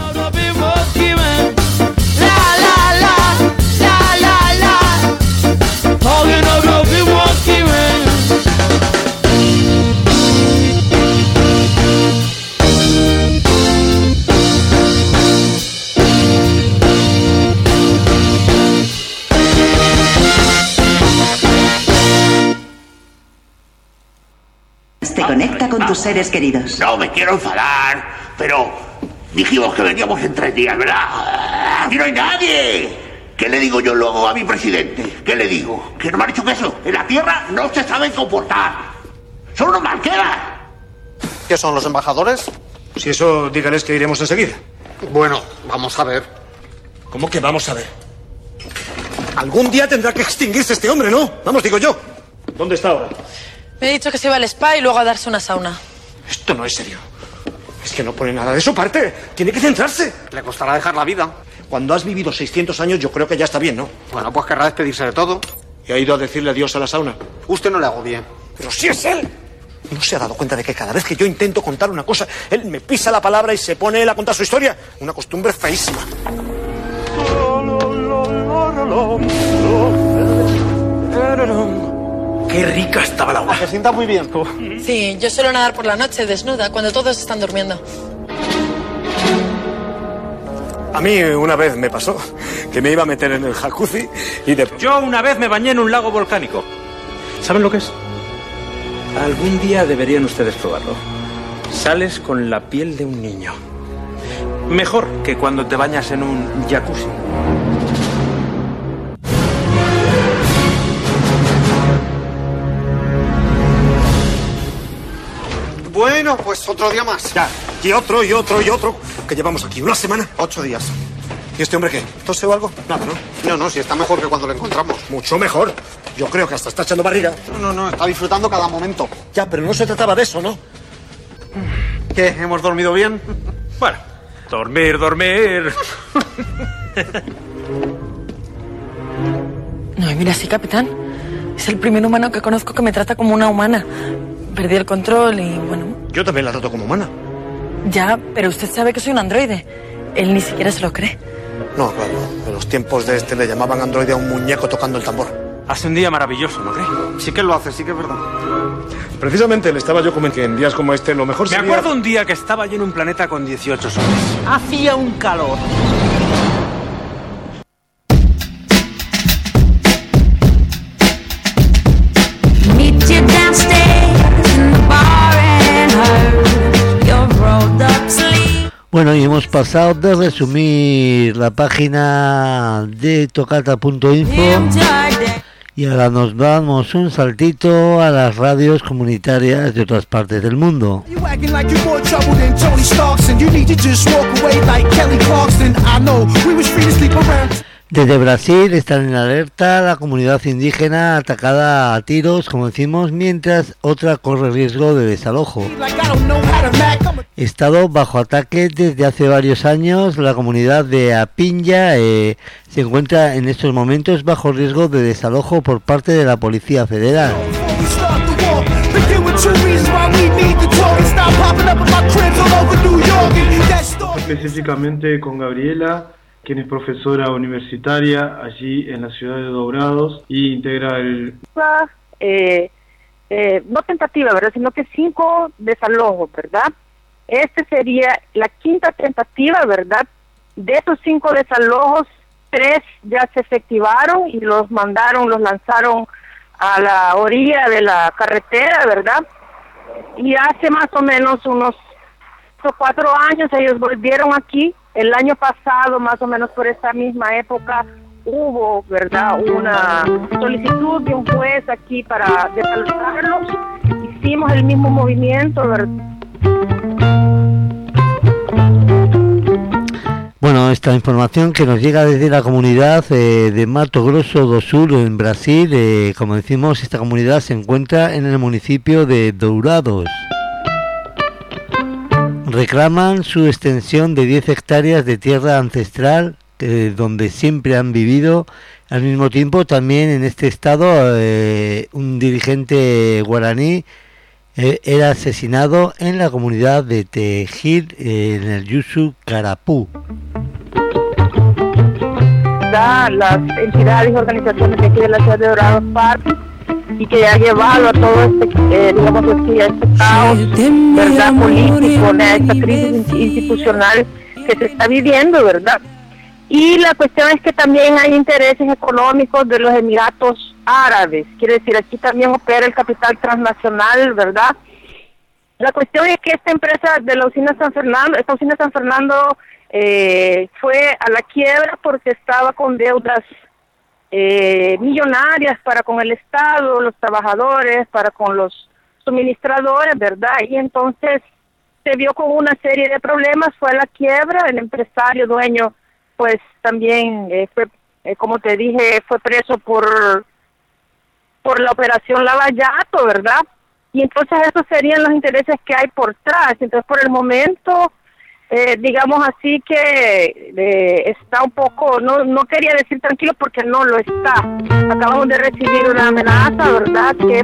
[SPEAKER 9] Te conecta con tus seres queridos.
[SPEAKER 5] No me quiero enfadar, pero dijimos que veníamos en tres días, ¿verdad? ¡Aquí no hay nadie! ¿Qué le digo yo luego a mi presidente? ¿Qué le digo? ¿Que no me ha dicho que eso? En la Tierra no se saben comportar. ¡Son unos malqueras!
[SPEAKER 13] ¿Qué son los embajadores?
[SPEAKER 8] Si eso, dígales que iremos enseguida.
[SPEAKER 13] Bueno, vamos a ver.
[SPEAKER 8] ¿Cómo que vamos a ver? Algún día tendrá que extinguirse este hombre, ¿no? Vamos, digo yo. ¿Dónde está ahora?
[SPEAKER 17] Me he dicho que se iba al spa y luego a darse una sauna.
[SPEAKER 8] Esto no es serio. Es que no pone nada de su parte. Tiene que centrarse.
[SPEAKER 13] Le costará dejar la vida.
[SPEAKER 8] Cuando has vivido seiscientos años, yo creo que ya está bien, ¿no?
[SPEAKER 13] Bueno, pues querrá despedirse de todo.
[SPEAKER 8] ¿Y ha ido a decirle adiós a la sauna?
[SPEAKER 13] Usted no le hago bien.
[SPEAKER 8] Pero si es él. ¿No se ha dado cuenta de que cada vez que yo intento contar una cosa, él me pisa la palabra y se pone él a contar su historia? Una costumbre feísima. Qué rica estaba la agua.
[SPEAKER 13] Se sienta muy bien.
[SPEAKER 17] Sí, yo suelo nadar por la noche desnuda, cuando todos están durmiendo.
[SPEAKER 8] A mí una vez me pasó que me iba a meter en el jacuzzi y de... Yo una vez me bañé en un lago volcánico. ¿Saben lo que es? Algún día deberían ustedes probarlo. Sales con la piel de un niño. Mejor que cuando te bañas en un jacuzzi.
[SPEAKER 13] Bueno, pues otro día más.
[SPEAKER 8] Ya, y otro, y otro, y otro. Que llevamos aquí una semana.
[SPEAKER 13] Ocho días.
[SPEAKER 8] ¿Y este hombre qué? ¿Tose o algo? Nada, ¿no?
[SPEAKER 13] No, no, si está mejor que cuando lo encontramos.
[SPEAKER 8] Mucho mejor. Yo creo que hasta está echando barriga.
[SPEAKER 13] No, no, no, está disfrutando cada momento.
[SPEAKER 8] Ya, pero no se trataba de eso, ¿no?
[SPEAKER 13] ¿Qué? ¿Hemos dormido bien?
[SPEAKER 8] Bueno, dormir, dormir.
[SPEAKER 17] No, mira, sí, capitán. Es Es el primer humano que conozco que me trata como una humana. Perdí el control y bueno...
[SPEAKER 8] Yo también la trato como humana.
[SPEAKER 17] Ya, pero usted sabe que soy un androide. Él ni siquiera se lo cree.
[SPEAKER 8] No, claro. En los tiempos de este le llamaban androide a un muñeco tocando el tambor.
[SPEAKER 1] Hace un día maravilloso, ¿no cree?
[SPEAKER 8] Sí que lo hace, sí que es verdad. Precisamente le estaba yo comentando que en días como este lo mejor sería...
[SPEAKER 1] Me acuerdo un día que estaba yo en un planeta con dieciocho soles.
[SPEAKER 2] Hacía un calor.
[SPEAKER 6] Bueno, y hemos pasado de resumir la página de tocata punto info y ahora nos damos un saltito a las radios comunitarias de otras partes del mundo. Desde Brasil están en alerta la comunidad indígena atacada a tiros, como decimos, mientras otra corre riesgo de desalojo. Estado bajo ataque desde hace varios años, la comunidad de Apinha eh, se encuentra en estos momentos bajo riesgo de desalojo por parte de la Policía Federal.
[SPEAKER 11] Específicamente con Gabriela, quien es profesora universitaria allí en la ciudad de Dourados y integra el...
[SPEAKER 15] Eh, eh, no tentativa, ¿verdad? Sino que cinco desalojos, ¿verdad? Este sería la quinta tentativa, ¿verdad? De esos cinco desalojos, tres ya se efectivaron y los mandaron, los lanzaron a la orilla de la carretera, ¿verdad? Y hace más o menos unos cuatro años ellos volvieron aquí. El año pasado, más o menos por esta misma época, hubo, ¿verdad?, una solicitud de un juez aquí para desalojarlos. Hicimos el mismo movimiento, ¿verdad?
[SPEAKER 6] Bueno, esta información que nos llega desde la comunidad eh, de Mato Grosso do Sul en Brasil, eh, como decimos, esta comunidad se encuentra en el municipio de Dourados. Reclaman su extensión de diez hectáreas de tierra ancestral eh, donde siempre han vivido. Al mismo tiempo, también en este estado, eh, un dirigente guaraní eh, era asesinado en la comunidad de Tejil, eh, en el Yusu Carapú.
[SPEAKER 15] Las entidades y organizaciones de aquí de la ciudad de Dourados Party, y que ha llevado a todo este, eh, digamos así, a este caos, ¿verdad?, político, a esta crisis institucional que se está viviendo, ¿verdad? Y la cuestión es que también hay intereses económicos de los Emiratos Árabes, quiere decir, aquí también opera el capital transnacional, ¿verdad? La cuestión es que esta empresa de la usina San Fernando, esta usina San Fernando eh, fue a la quiebra porque estaba con deudas Eh, millonarias para con el Estado, los trabajadores, para con los suministradores, ¿verdad? Y entonces se vio con una serie de problemas, fue a la quiebra, el empresario dueño pues también eh, fue, eh, como te dije, fue preso por por la operación Lavallato, ¿verdad? Y entonces esos serían los intereses que hay por detrás. Entonces por el momento Eh, digamos así que eh, está un poco, no no quería decir tranquilo porque no lo está. Acabamos de recibir una amenaza, ¿verdad? Que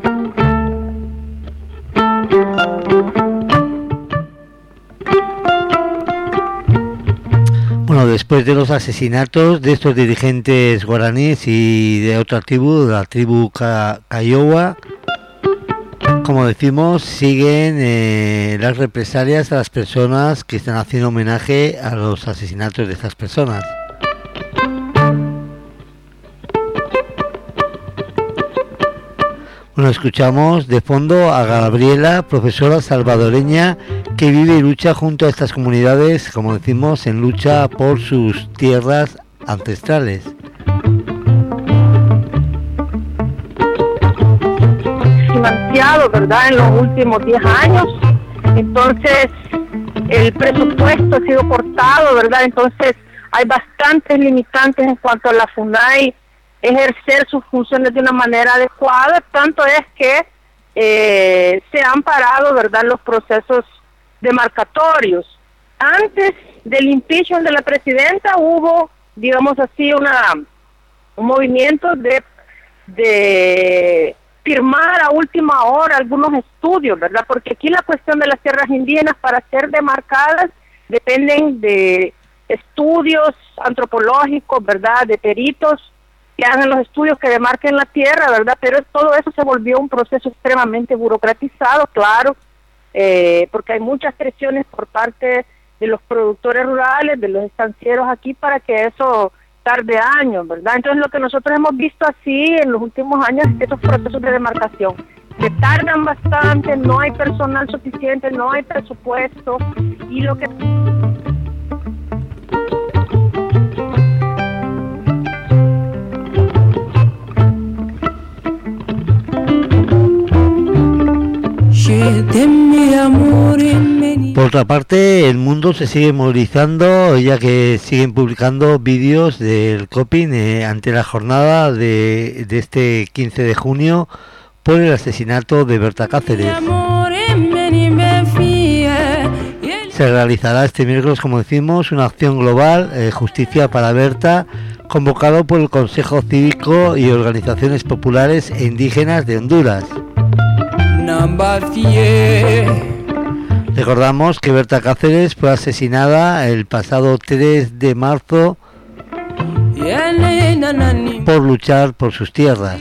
[SPEAKER 6] Bueno, después de los asesinatos de estos dirigentes guaraníes y de otra tribu, de la tribu Kiowa, como decimos, siguen eh, las represalias a las personas que están haciendo homenaje a los asesinatos de estas personas. Bueno, escuchamos de fondo a Gabriela, profesora salvadoreña que vive y lucha junto a estas comunidades, como decimos, en lucha por sus tierras ancestrales.
[SPEAKER 15] Financiado, ¿verdad?, en los últimos diez años. Entonces el presupuesto ha sido cortado, ¿verdad? Entonces hay bastantes limitantes en cuanto a la FUNAI ejercer sus funciones de una manera adecuada. Tanto es que eh, se han parado, ¿verdad?, los procesos demarcatorios. Antes del impeachment de la presidenta hubo, digamos así, una un movimiento de de firmar a última hora algunos estudios, ¿verdad? Porque aquí la cuestión de las tierras indígenas para ser demarcadas dependen de estudios antropológicos, ¿verdad? De peritos que hagan los estudios que demarquen la tierra, ¿verdad? Pero todo eso se volvió un proceso extremadamente burocratizado, claro, eh, porque hay muchas presiones por parte de los productores rurales, de los estancieros aquí para que eso tarde años, ¿verdad? Entonces lo que nosotros hemos visto así en los últimos años es que estos procesos de demarcación que tardan bastante, no hay personal suficiente, no hay presupuesto y lo que...
[SPEAKER 6] Por otra parte, el mundo se sigue movilizando, ya que siguen publicando vídeos del coping eh, ante la jornada de, de este quince de junio por el asesinato de Berta Cáceres. Se realizará este miércoles, como decimos, una acción global, eh, Justicia para Berta, convocado por el Consejo Cívico y organizaciones populares e indígenas de Honduras. Recordamos que Berta Cáceres fue asesinada el pasado tres de marzo por luchar por sus tierras.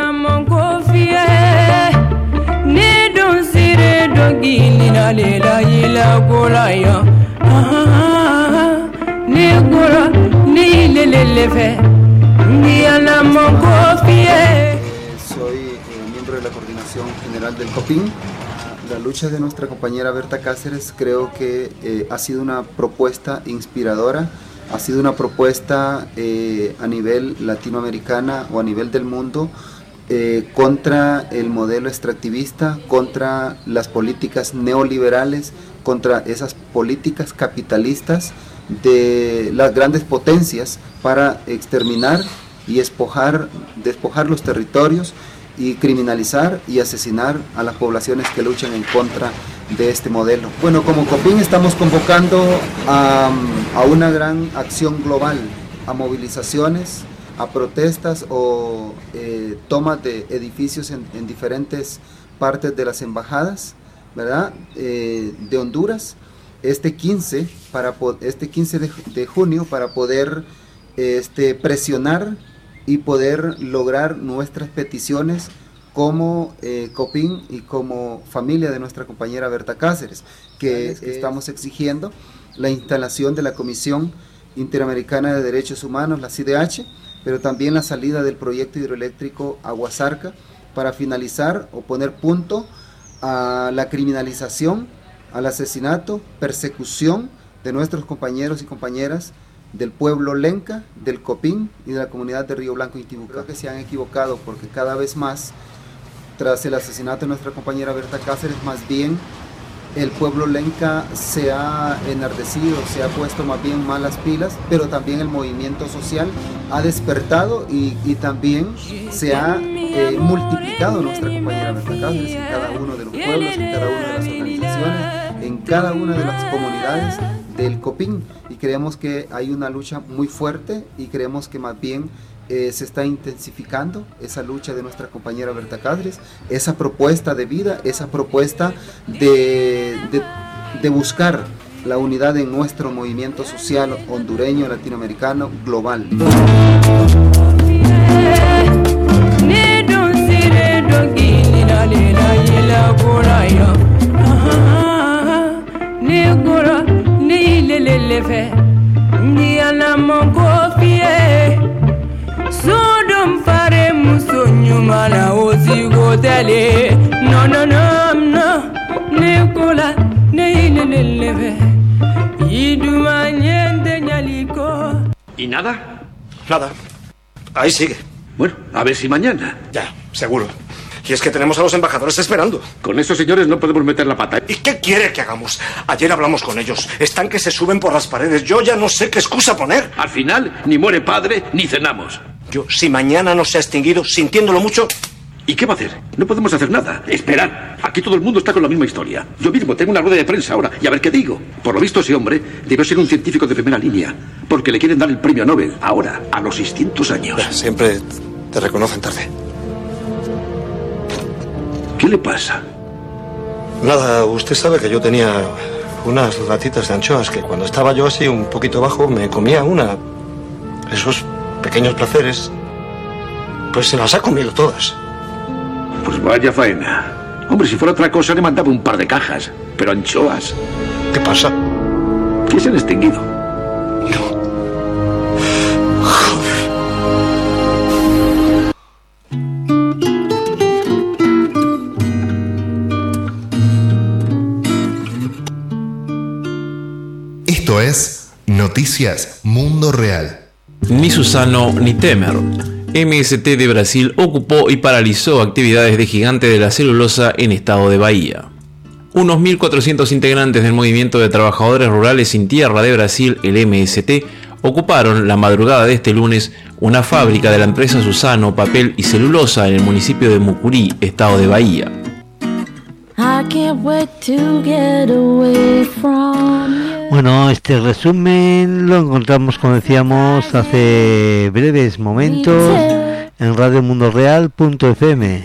[SPEAKER 16] Soy eh, miembro de la Coordinación General del COPIN. La lucha de nuestra compañera Berta Cáceres creo que eh, ha sido una propuesta inspiradora, ha sido una propuesta eh, a nivel latinoamericana o a nivel del mundo eh, contra el modelo extractivista, contra las políticas neoliberales, contra esas políticas capitalistas de las grandes potencias para exterminar y despojar, despojar los territorios y criminalizar y asesinar a las poblaciones que luchan en contra de este modelo. Bueno, como COPIN estamos convocando a, a una gran acción global, a movilizaciones, a protestas o eh, tomas de edificios en, en diferentes partes de las embajadas, ¿verdad? Eh, de Honduras, este quince, para, este quince de, de junio para poder este, presionar y poder lograr nuestras peticiones como eh, COPIN y como familia de nuestra compañera Berta Cáceres, que estamos exigiendo la instalación de la Comisión Interamericana de Derechos Humanos, la C I D H, pero también la salida del proyecto hidroeléctrico Aguasarca para finalizar o poner punto a la criminalización, al asesinato, persecución de nuestros compañeros y compañeras del pueblo lenca, del COPIN y de la comunidad de Río Blanco y Tibucá. Creo que se han equivocado porque cada vez más, tras el asesinato de nuestra compañera Berta Cáceres, más bien el pueblo lenca se ha enardecido, se ha puesto más bien malas pilas, pero también el movimiento social ha despertado y, y también se ha eh, multiplicado nuestra compañera Berta Cáceres en cada uno de los pueblos, en cada una de las organizaciones, en cada una de las comunidades del COPIN, y creemos que hay una lucha muy fuerte y creemos que más bien eh, se está intensificando esa lucha de nuestra compañera Berta Cáceres, esa propuesta de vida, esa propuesta de, de, de buscar la unidad en nuestro movimiento social hondureño, latinoamericano, global.
[SPEAKER 10] No, no, no, no, Nicola,
[SPEAKER 5] ¿Y nada?
[SPEAKER 8] Nada. Ahí sigue.
[SPEAKER 5] Bueno, a ver si mañana.
[SPEAKER 8] Ya, seguro. Y es que tenemos a los embajadores esperando.
[SPEAKER 5] Con esos señores no podemos meter la pata.
[SPEAKER 8] ¿Y qué quiere que hagamos? Ayer hablamos con ellos. Están que se suben por las paredes. Yo ya no sé qué excusa poner.
[SPEAKER 5] Al final, ni muere padre, ni cenamos.
[SPEAKER 8] Yo, si mañana no se ha extinguido, sintiéndolo mucho...
[SPEAKER 5] ¿Y qué va a hacer? No podemos hacer nada. Esperar. Aquí todo el mundo está con la misma historia. Yo mismo tengo una rueda de prensa ahora y a ver qué digo. Por lo visto ese hombre debe ser un científico de primera línea, porque le quieren dar el premio Nobel ahora, a los seiscientos años.
[SPEAKER 8] Siempre te reconocen tarde.
[SPEAKER 5] ¿Qué le pasa?
[SPEAKER 8] Nada, usted sabe que yo tenía unas latitas de anchoas que cuando estaba yo así un poquito bajo me comía una. Esos pequeños placeres, pues se las ha comido todas.
[SPEAKER 5] Pues vaya faena. Hombre, si fuera otra cosa le mandaba un par de cajas, pero anchoas.
[SPEAKER 8] ¿Qué pasa?
[SPEAKER 5] Que se han extinguido.
[SPEAKER 19] Esto es Noticias Mundo Real.
[SPEAKER 21] Ni Suzano ni Temer. M S T de Brasil ocupó y paralizó actividades de Gigante de la Celulosa en estado de Bahía. Unos mil cuatrocientos integrantes del Movimiento de Trabajadores Rurales Sin Tierra de Brasil, el M S T, ocuparon la madrugada de este lunes una fábrica de la empresa Suzano Papel y Celulosa en el municipio de Mucuri, estado de Bahía.
[SPEAKER 6] Bueno, este resumen lo encontramos, como decíamos, hace breves momentos en radio mundo real punto f m.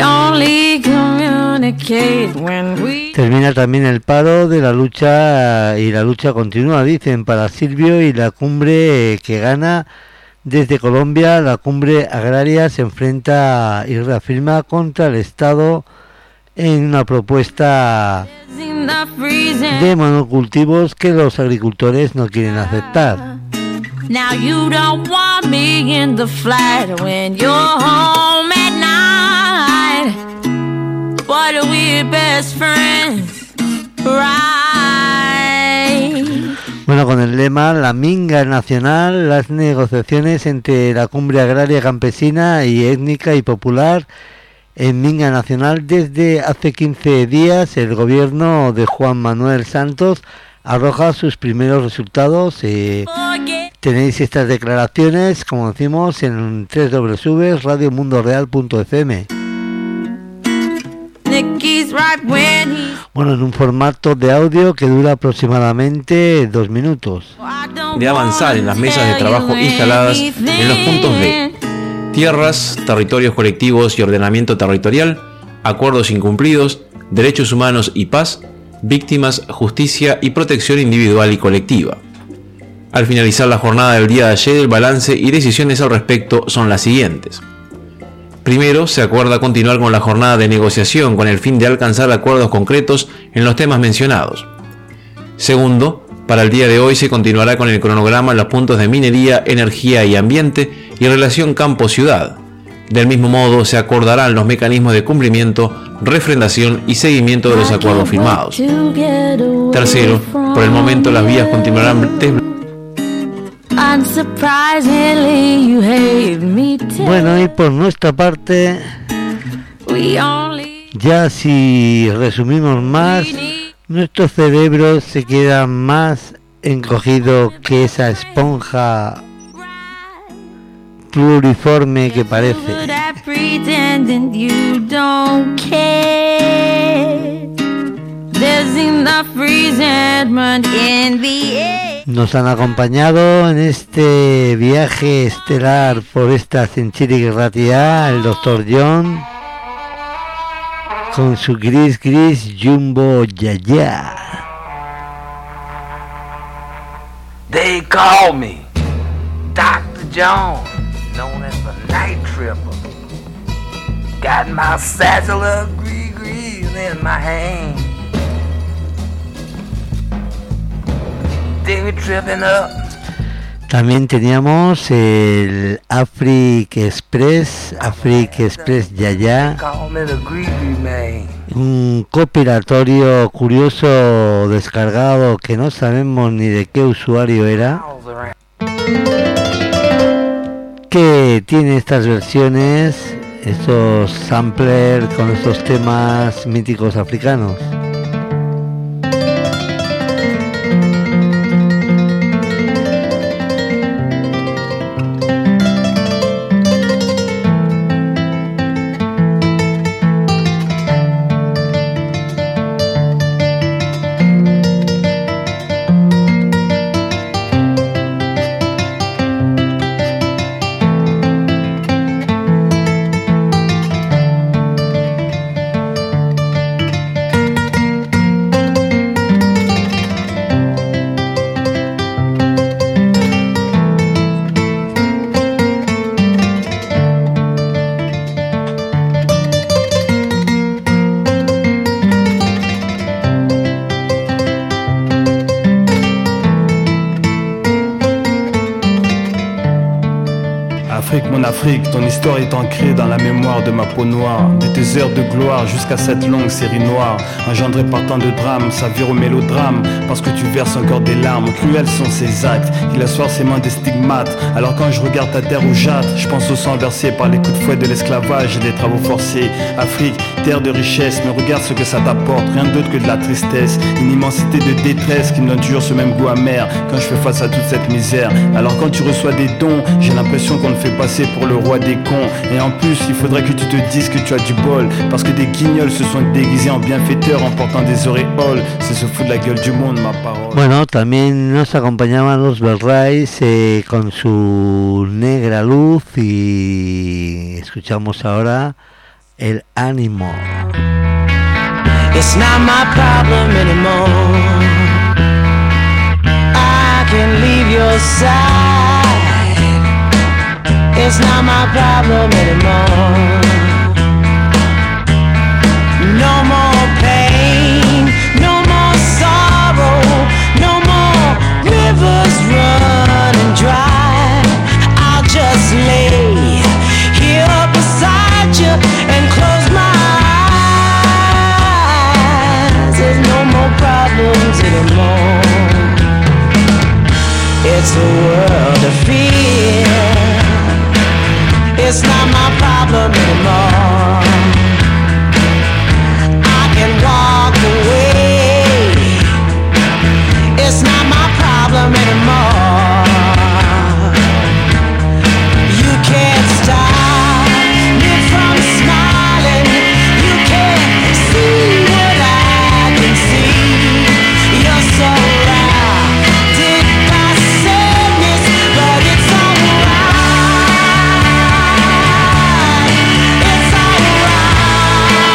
[SPEAKER 6] Termina también el paro de la lucha y la lucha continúa, dicen, para Silvio y la cumbre que gana desde Colombia. La cumbre agraria se enfrenta y reafirma contra el Estado en una propuesta de monocultivos que los agricultores no quieren aceptar. Now you don't want me in the flat when you're home at night, but we're best friends, right? Bueno, con el lema La Minga Nacional, las negociaciones entre la cumbre agraria campesina y étnica y popular en Minga Nacional. Desde hace quince días el gobierno de Juan Manuel Santos arroja sus primeros resultados. Eh, tenéis estas declaraciones, como decimos, en doble u doble u doble u punto radio mundo real punto f m. Bueno, en un formato de audio que dura aproximadamente dos minutos.
[SPEAKER 21] De avanzar en las mesas de trabajo instaladas en los puntos de tierras, territorios colectivos y ordenamiento territorial, acuerdos incumplidos, derechos humanos y paz, víctimas, justicia y protección individual y colectiva. Al finalizar la jornada del día de ayer, el balance y decisiones al respecto son las siguientes. Primero, se acuerda continuar con la jornada de negociación con el fin de alcanzar acuerdos concretos en los temas mencionados. Segundo, para el día de hoy se continuará con el cronograma en los puntos de minería, energía y ambiente y relación campo-ciudad. Del mismo modo, se acordarán los mecanismos de cumplimiento, refrendación y seguimiento de los acuerdos firmados. Tercero, por el momento las vías continuarán desbloqueadas.
[SPEAKER 6] Bueno, y por nuestra parte, ya si resumimos más, nuestro cerebro se queda más encogido que esa esponja pluriforme que parece. Nos han acompañado en este viaje estelar por esta Century Ratia el doctor John con su gris gris jumbo yaya.
[SPEAKER 23] They call me Doctor Jones, known as the Night Tripper. Got my satchel of gree-grees in my hand. They were tripping up.
[SPEAKER 6] También teníamos el Afrique Express, Afrique Express Yaya, un copilatorio curioso descargado que no sabemos ni de qué usuario era, que tiene estas versiones, estos samplers con estos temas míticos africanos.
[SPEAKER 4] Afrique, mon Afrique, ton histoire est ancrée dans la mémoire de ma peau noire. De tes heures de gloire jusqu'à cette longue série noire, engendrée par tant de drames, ça vire au mélodrame. Parce que tu verses encore des larmes, cruels sont ces actes, qui laissent forcément des stigmates. Alors quand je regarde ta terre rougeâtre, je pense au sang versé par les coups de fouet de l'esclavage et des travaux forcés. Afrique, terre de richesse, mais regarde ce que ça t'apporte, rien d'autre que de la tristesse. Une immensité de détresse qui me donne toujours ce même goût amer quand je fais face à toute cette misère. Alors quand tu reçois des dons, j'ai l'impression qu'on te fait passer pour le roi des cons. Et en plus, il faudrait que tu te dises que tu as du bol, parce que des guignols se sont déguisés en bienfaiteurs en portant des auréoles. C'est se foutre de la gueule du monde, ma parole.
[SPEAKER 6] Bueno, también nos acompañaban los Berrais eh, con su negra luz y escuchamos ahora el ánimo.
[SPEAKER 20] It's not my problem anymore. I can leave your side. It's not my problem anymore. No more pain, no more sorrow, no more rivers running dry. I'll just lay here beside you and close my eyes. There's no more problems anymore. It's a world of fear. It's not my problem anymore. I can walk away. It's not my problem anymore. You can't stop me from smiling. You can't see what I can see. You're so surrounded by sadness, but it's alright. It's alright.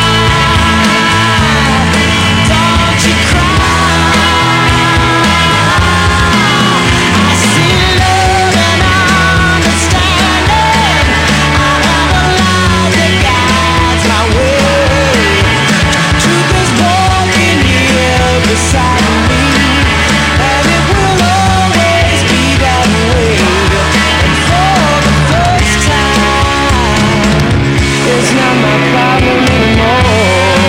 [SPEAKER 20] Don't you cry. I see love and understanding. I have a light that guides my way. Truth is walking here beside me, and it will always be that way. And for the first time, it's not my problem anymore.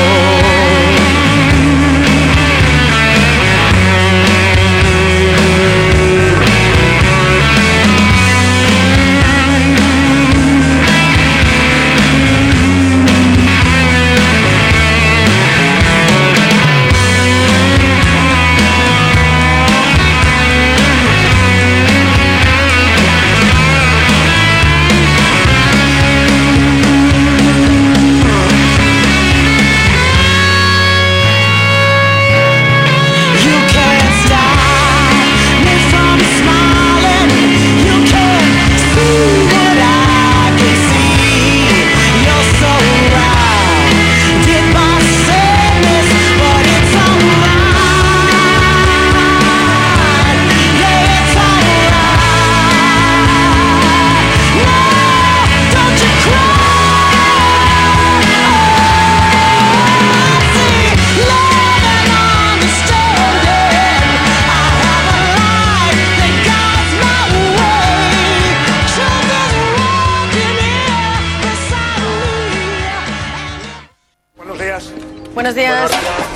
[SPEAKER 20] You can't stop me from smiling. You can't see what I can see. You're so surrounded by sadness, but it's alright. Yeah, it's alright. No, don't you cry. See, love and understanding. I have a light that guides my way. Truth is walking here beside me.
[SPEAKER 8] Buenos días.
[SPEAKER 17] Buenos días.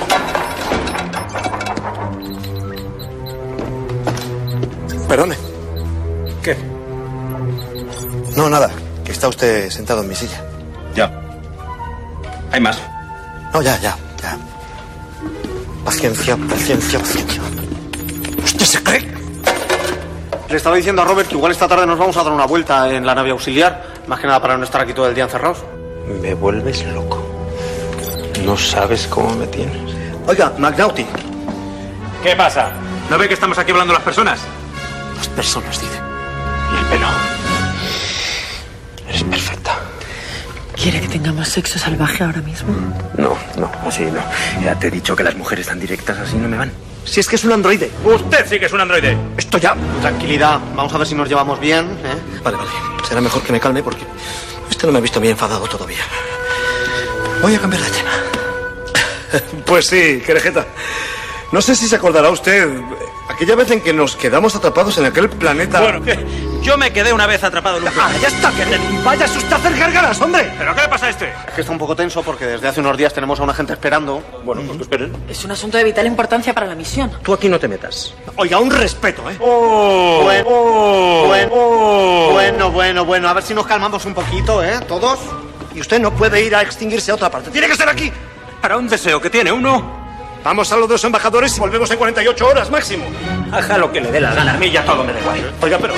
[SPEAKER 8] Perdone. ¿Qué? No, nada. Que está usted sentado en mi silla.
[SPEAKER 1] Ya. Hay más.
[SPEAKER 8] No, ya, ya, ya. Paciencia, paciencia, paciencia. ¿Usted se cree? Le estaba diciendo a Robert que igual esta tarde nos vamos a dar una vuelta en la nave auxiliar. Más que nada para no estar aquí todo el día encerrados.
[SPEAKER 1] Me vuelves loco. No sabes cómo me tienes.
[SPEAKER 8] Oiga, McNaughty.
[SPEAKER 1] ¿Qué pasa? ¿No ve que estamos aquí hablando las personas?
[SPEAKER 8] Las personas, dice.
[SPEAKER 1] Y el pelo. Eres perfecta.
[SPEAKER 17] ¿Quiere que tengamos sexo salvaje ahora mismo?
[SPEAKER 1] No, no, así no. Ya te he dicho que las mujeres tan directas así no me van.
[SPEAKER 8] Si es que es un androide.
[SPEAKER 1] Usted sí que es un androide.
[SPEAKER 8] Esto ya. Tranquilidad. Vamos a ver si nos llevamos bien, ¿eh? Vale, vale. Será mejor que me calme porque usted no me ha visto bien enfadado todavía. Voy a cambiar de tema. Pues sí, querejeta. No sé si se acordará usted aquella vez en que nos quedamos atrapados en aquel planeta.
[SPEAKER 1] Bueno, ¿qué,
[SPEAKER 7] Yo me quedé una vez atrapado en un...
[SPEAKER 8] ¡Ah, ya está! ¡Que te vayas usted a hacer gargaras, hombre!
[SPEAKER 1] ¿Pero qué le pasa a este?
[SPEAKER 13] Es que está un poco tenso porque desde hace unos días tenemos a una gente esperando.
[SPEAKER 8] Bueno, pues que esperen.
[SPEAKER 17] Es un asunto de vital importancia para la misión.
[SPEAKER 7] Tú aquí no te metas.
[SPEAKER 8] Oiga, un respeto, ¿eh?
[SPEAKER 1] Oh,
[SPEAKER 13] Bueno,
[SPEAKER 1] oh,
[SPEAKER 13] bueno,
[SPEAKER 1] oh.
[SPEAKER 13] bueno, bueno, bueno. A ver si nos calmamos un poquito, ¿eh? Todos.
[SPEAKER 8] Y usted no puede ir a extinguirse a otra parte. ¡Tiene que ser aquí!
[SPEAKER 1] ¿Para un deseo que tiene uno?
[SPEAKER 8] Vamos a los dos embajadores y volvemos en cuarenta y ocho horas máximo.
[SPEAKER 7] Haga lo que le dé la gana.
[SPEAKER 8] A mí ya todo me da igual. Oiga, pero...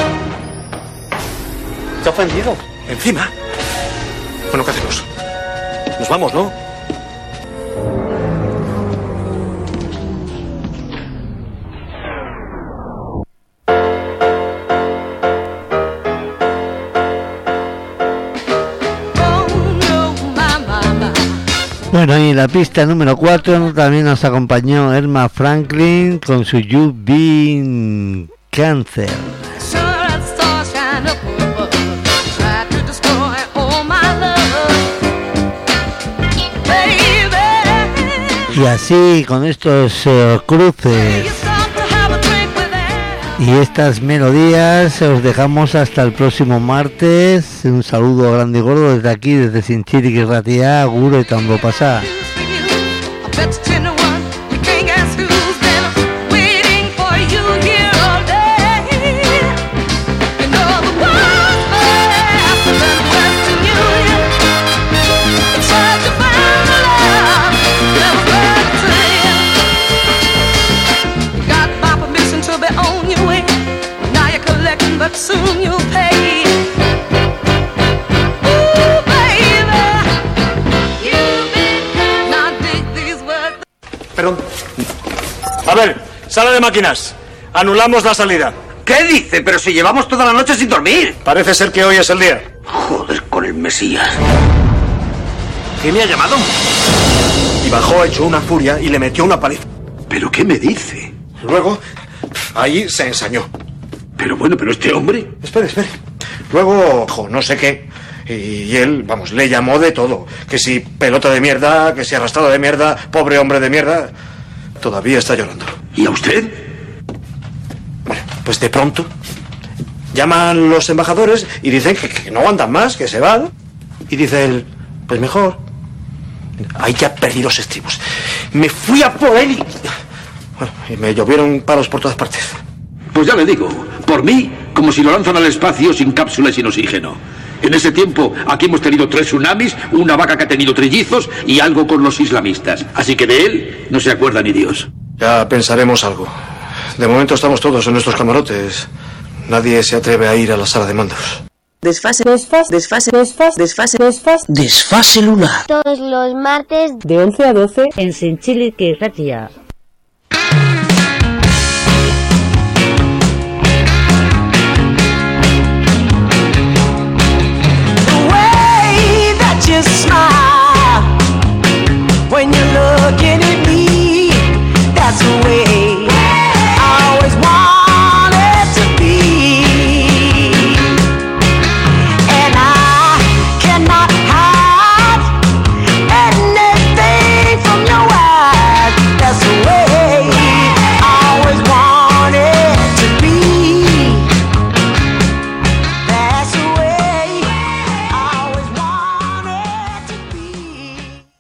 [SPEAKER 13] ¿Te ha ofendido?
[SPEAKER 8] ¿Encima? Bueno, ¿qué hacemos? Nos vamos, ¿no?
[SPEAKER 6] Bueno, y en la pista número cuatro también nos acompañó Erma Franklin con su You've Been Cancer. Y así, con estos uh, cruces y estas melodías, os dejamos hasta el próximo martes. Un saludo grande y gordo desde aquí, desde Sinchiri y Ratia, Guro y Tambo Pasá.
[SPEAKER 10] But soon you'll pay. Ooh, baby, you've been not dig these words.
[SPEAKER 8] Perdón. A ver, sala de máquinas. Anulamos la salida.
[SPEAKER 5] ¿Qué dice? Pero si llevamos toda la noche sin dormir.
[SPEAKER 8] Parece ser que hoy es el día.
[SPEAKER 5] Joder, con el Mesías.
[SPEAKER 8] ¿Qué me ha llamado? Y bajó hecho una furia y le metió una paliza.
[SPEAKER 5] ¿Pero qué me dice?
[SPEAKER 8] Luego, ahí se ensañó.
[SPEAKER 5] Pero bueno, pero este hombre...
[SPEAKER 8] Espere, espere. Luego, jo, no sé qué. Y él, vamos, le llamó de todo. Que si pelota de mierda, que si arrastrado de mierda, pobre hombre de mierda. Todavía está llorando.
[SPEAKER 5] ¿Y a usted?
[SPEAKER 8] Bueno, pues de pronto llaman los embajadores y dicen que, que no aguantan más, que se van. Y dice él, pues mejor. Ahí ya perdí los estribos. Me fui a por él y... Bueno, y me llovieron palos por todas partes.
[SPEAKER 5] Pues ya le digo, por mí, como si lo lanzan al espacio sin cápsula y sin oxígeno. En ese tiempo, aquí hemos tenido tres tsunamis, una vaca que ha tenido trillizos y algo con los islamistas. Así que de él no se acuerda ni Dios.
[SPEAKER 8] Ya pensaremos algo. De momento estamos todos en nuestros camarotes. Nadie se atreve a ir a la sala de mandos.
[SPEAKER 12] Desfase, desfase, desfase, desfase, desfase, desfase,
[SPEAKER 5] desfase lunar.
[SPEAKER 22] Todos los martes
[SPEAKER 12] de once a doce
[SPEAKER 22] en Sinchili y Ratia.
[SPEAKER 20] You smile when you're looking at me. That's the way I always wanted to be, and I cannot hide anything from your eyes. That's the way I always wanted to be. That's the way I always wanted to be.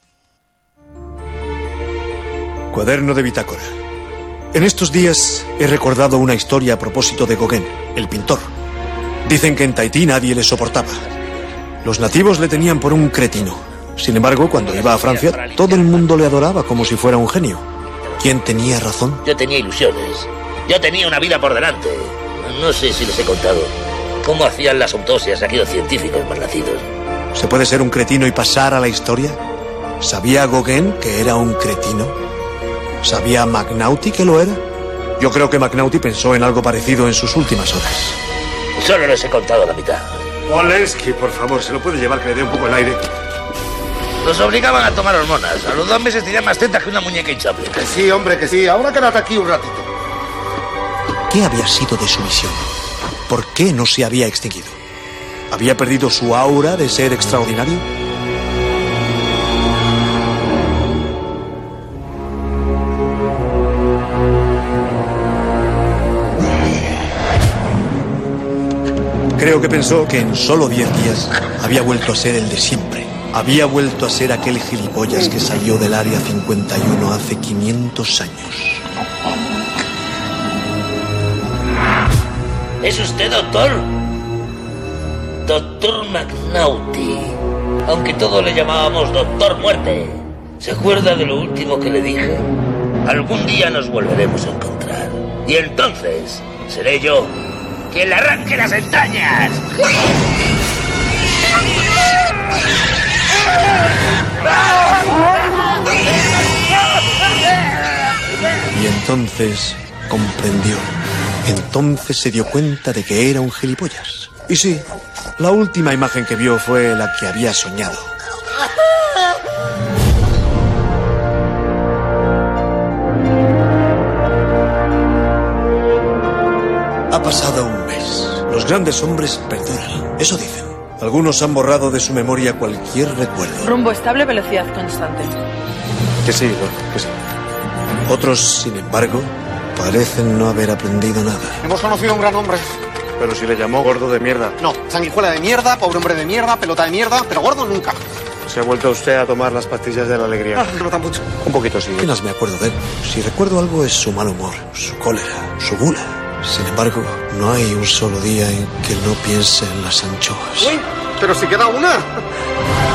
[SPEAKER 8] Cuaderno de bitácora. En estos días he recordado una historia a propósito de Gauguin, el pintor. Dicen que en Tahití nadie le soportaba. Los nativos le tenían por un cretino. Sin embargo, cuando iba a Francia, todo el mundo le adoraba como si fuera un genio. ¿Quién tenía razón?
[SPEAKER 18] Yo tenía ilusiones. Yo tenía una vida por delante. No sé si les he contado cómo hacían las autopsias aquellos científicos mal nacidos.
[SPEAKER 8] ¿Se puede ser un cretino y pasar a la historia? ¿Sabía Gauguin que era un cretino? ¿Sabía McNaughty que lo era? Yo creo que McNaughty pensó en algo parecido en sus últimas horas.
[SPEAKER 18] Solo les he contado la mitad.
[SPEAKER 8] Walensky, por favor, ¿se lo puede llevar que le dé un poco el aire?
[SPEAKER 18] Los obligaban a tomar hormonas. A los dos meses tenían más tetas que una muñeca hinchable.
[SPEAKER 13] Que sí, hombre, que sí. Ahora quédate aquí un ratito.
[SPEAKER 8] ¿Qué había sido de su misión? ¿Por qué no se había extinguido? ¿Había perdido su aura de ser extraordinario? Creo que pensó que en solo diez días había vuelto a ser el de siempre. Había vuelto a ser aquel gilipollas que salió del Área cincuenta y uno hace quinientos años.
[SPEAKER 18] ¿Es usted doctor? Doctor McNaughty. Aunque todos le llamábamos Doctor Muerte. ¿Se acuerda de lo último que le dije? Algún día nos volveremos a encontrar. Y entonces seré yo quien le arranque las entrañas.
[SPEAKER 8] Y entonces comprendió. Entonces se dio cuenta de que era un gilipollas. Y sí, la última imagen que vio fue la que había soñado. Ha pasado un mes. Los grandes hombres perduran. Eso dicen. Algunos han borrado de su memoria cualquier recuerdo.
[SPEAKER 17] Rumbo estable, velocidad constante.
[SPEAKER 8] Que sí, bueno, que sí. Otros, sin embargo, parecen no haber aprendido nada.
[SPEAKER 13] Hemos conocido a un gran hombre.
[SPEAKER 8] Pero si le llamó gordo de mierda.
[SPEAKER 13] No, sanguijuela de mierda, pobre hombre de mierda, pelota de mierda, pero gordo nunca.
[SPEAKER 8] ¿Se ha vuelto usted a tomar las pastillas de la alegría?
[SPEAKER 13] Ah, no tan mucho.
[SPEAKER 8] Un poquito sí. Apenas me acuerdo de él. Si recuerdo algo es su mal humor, su cólera, su gula. Sin embargo, no hay un solo día en que no piense en las anchoas.
[SPEAKER 13] Uy, pero si queda una.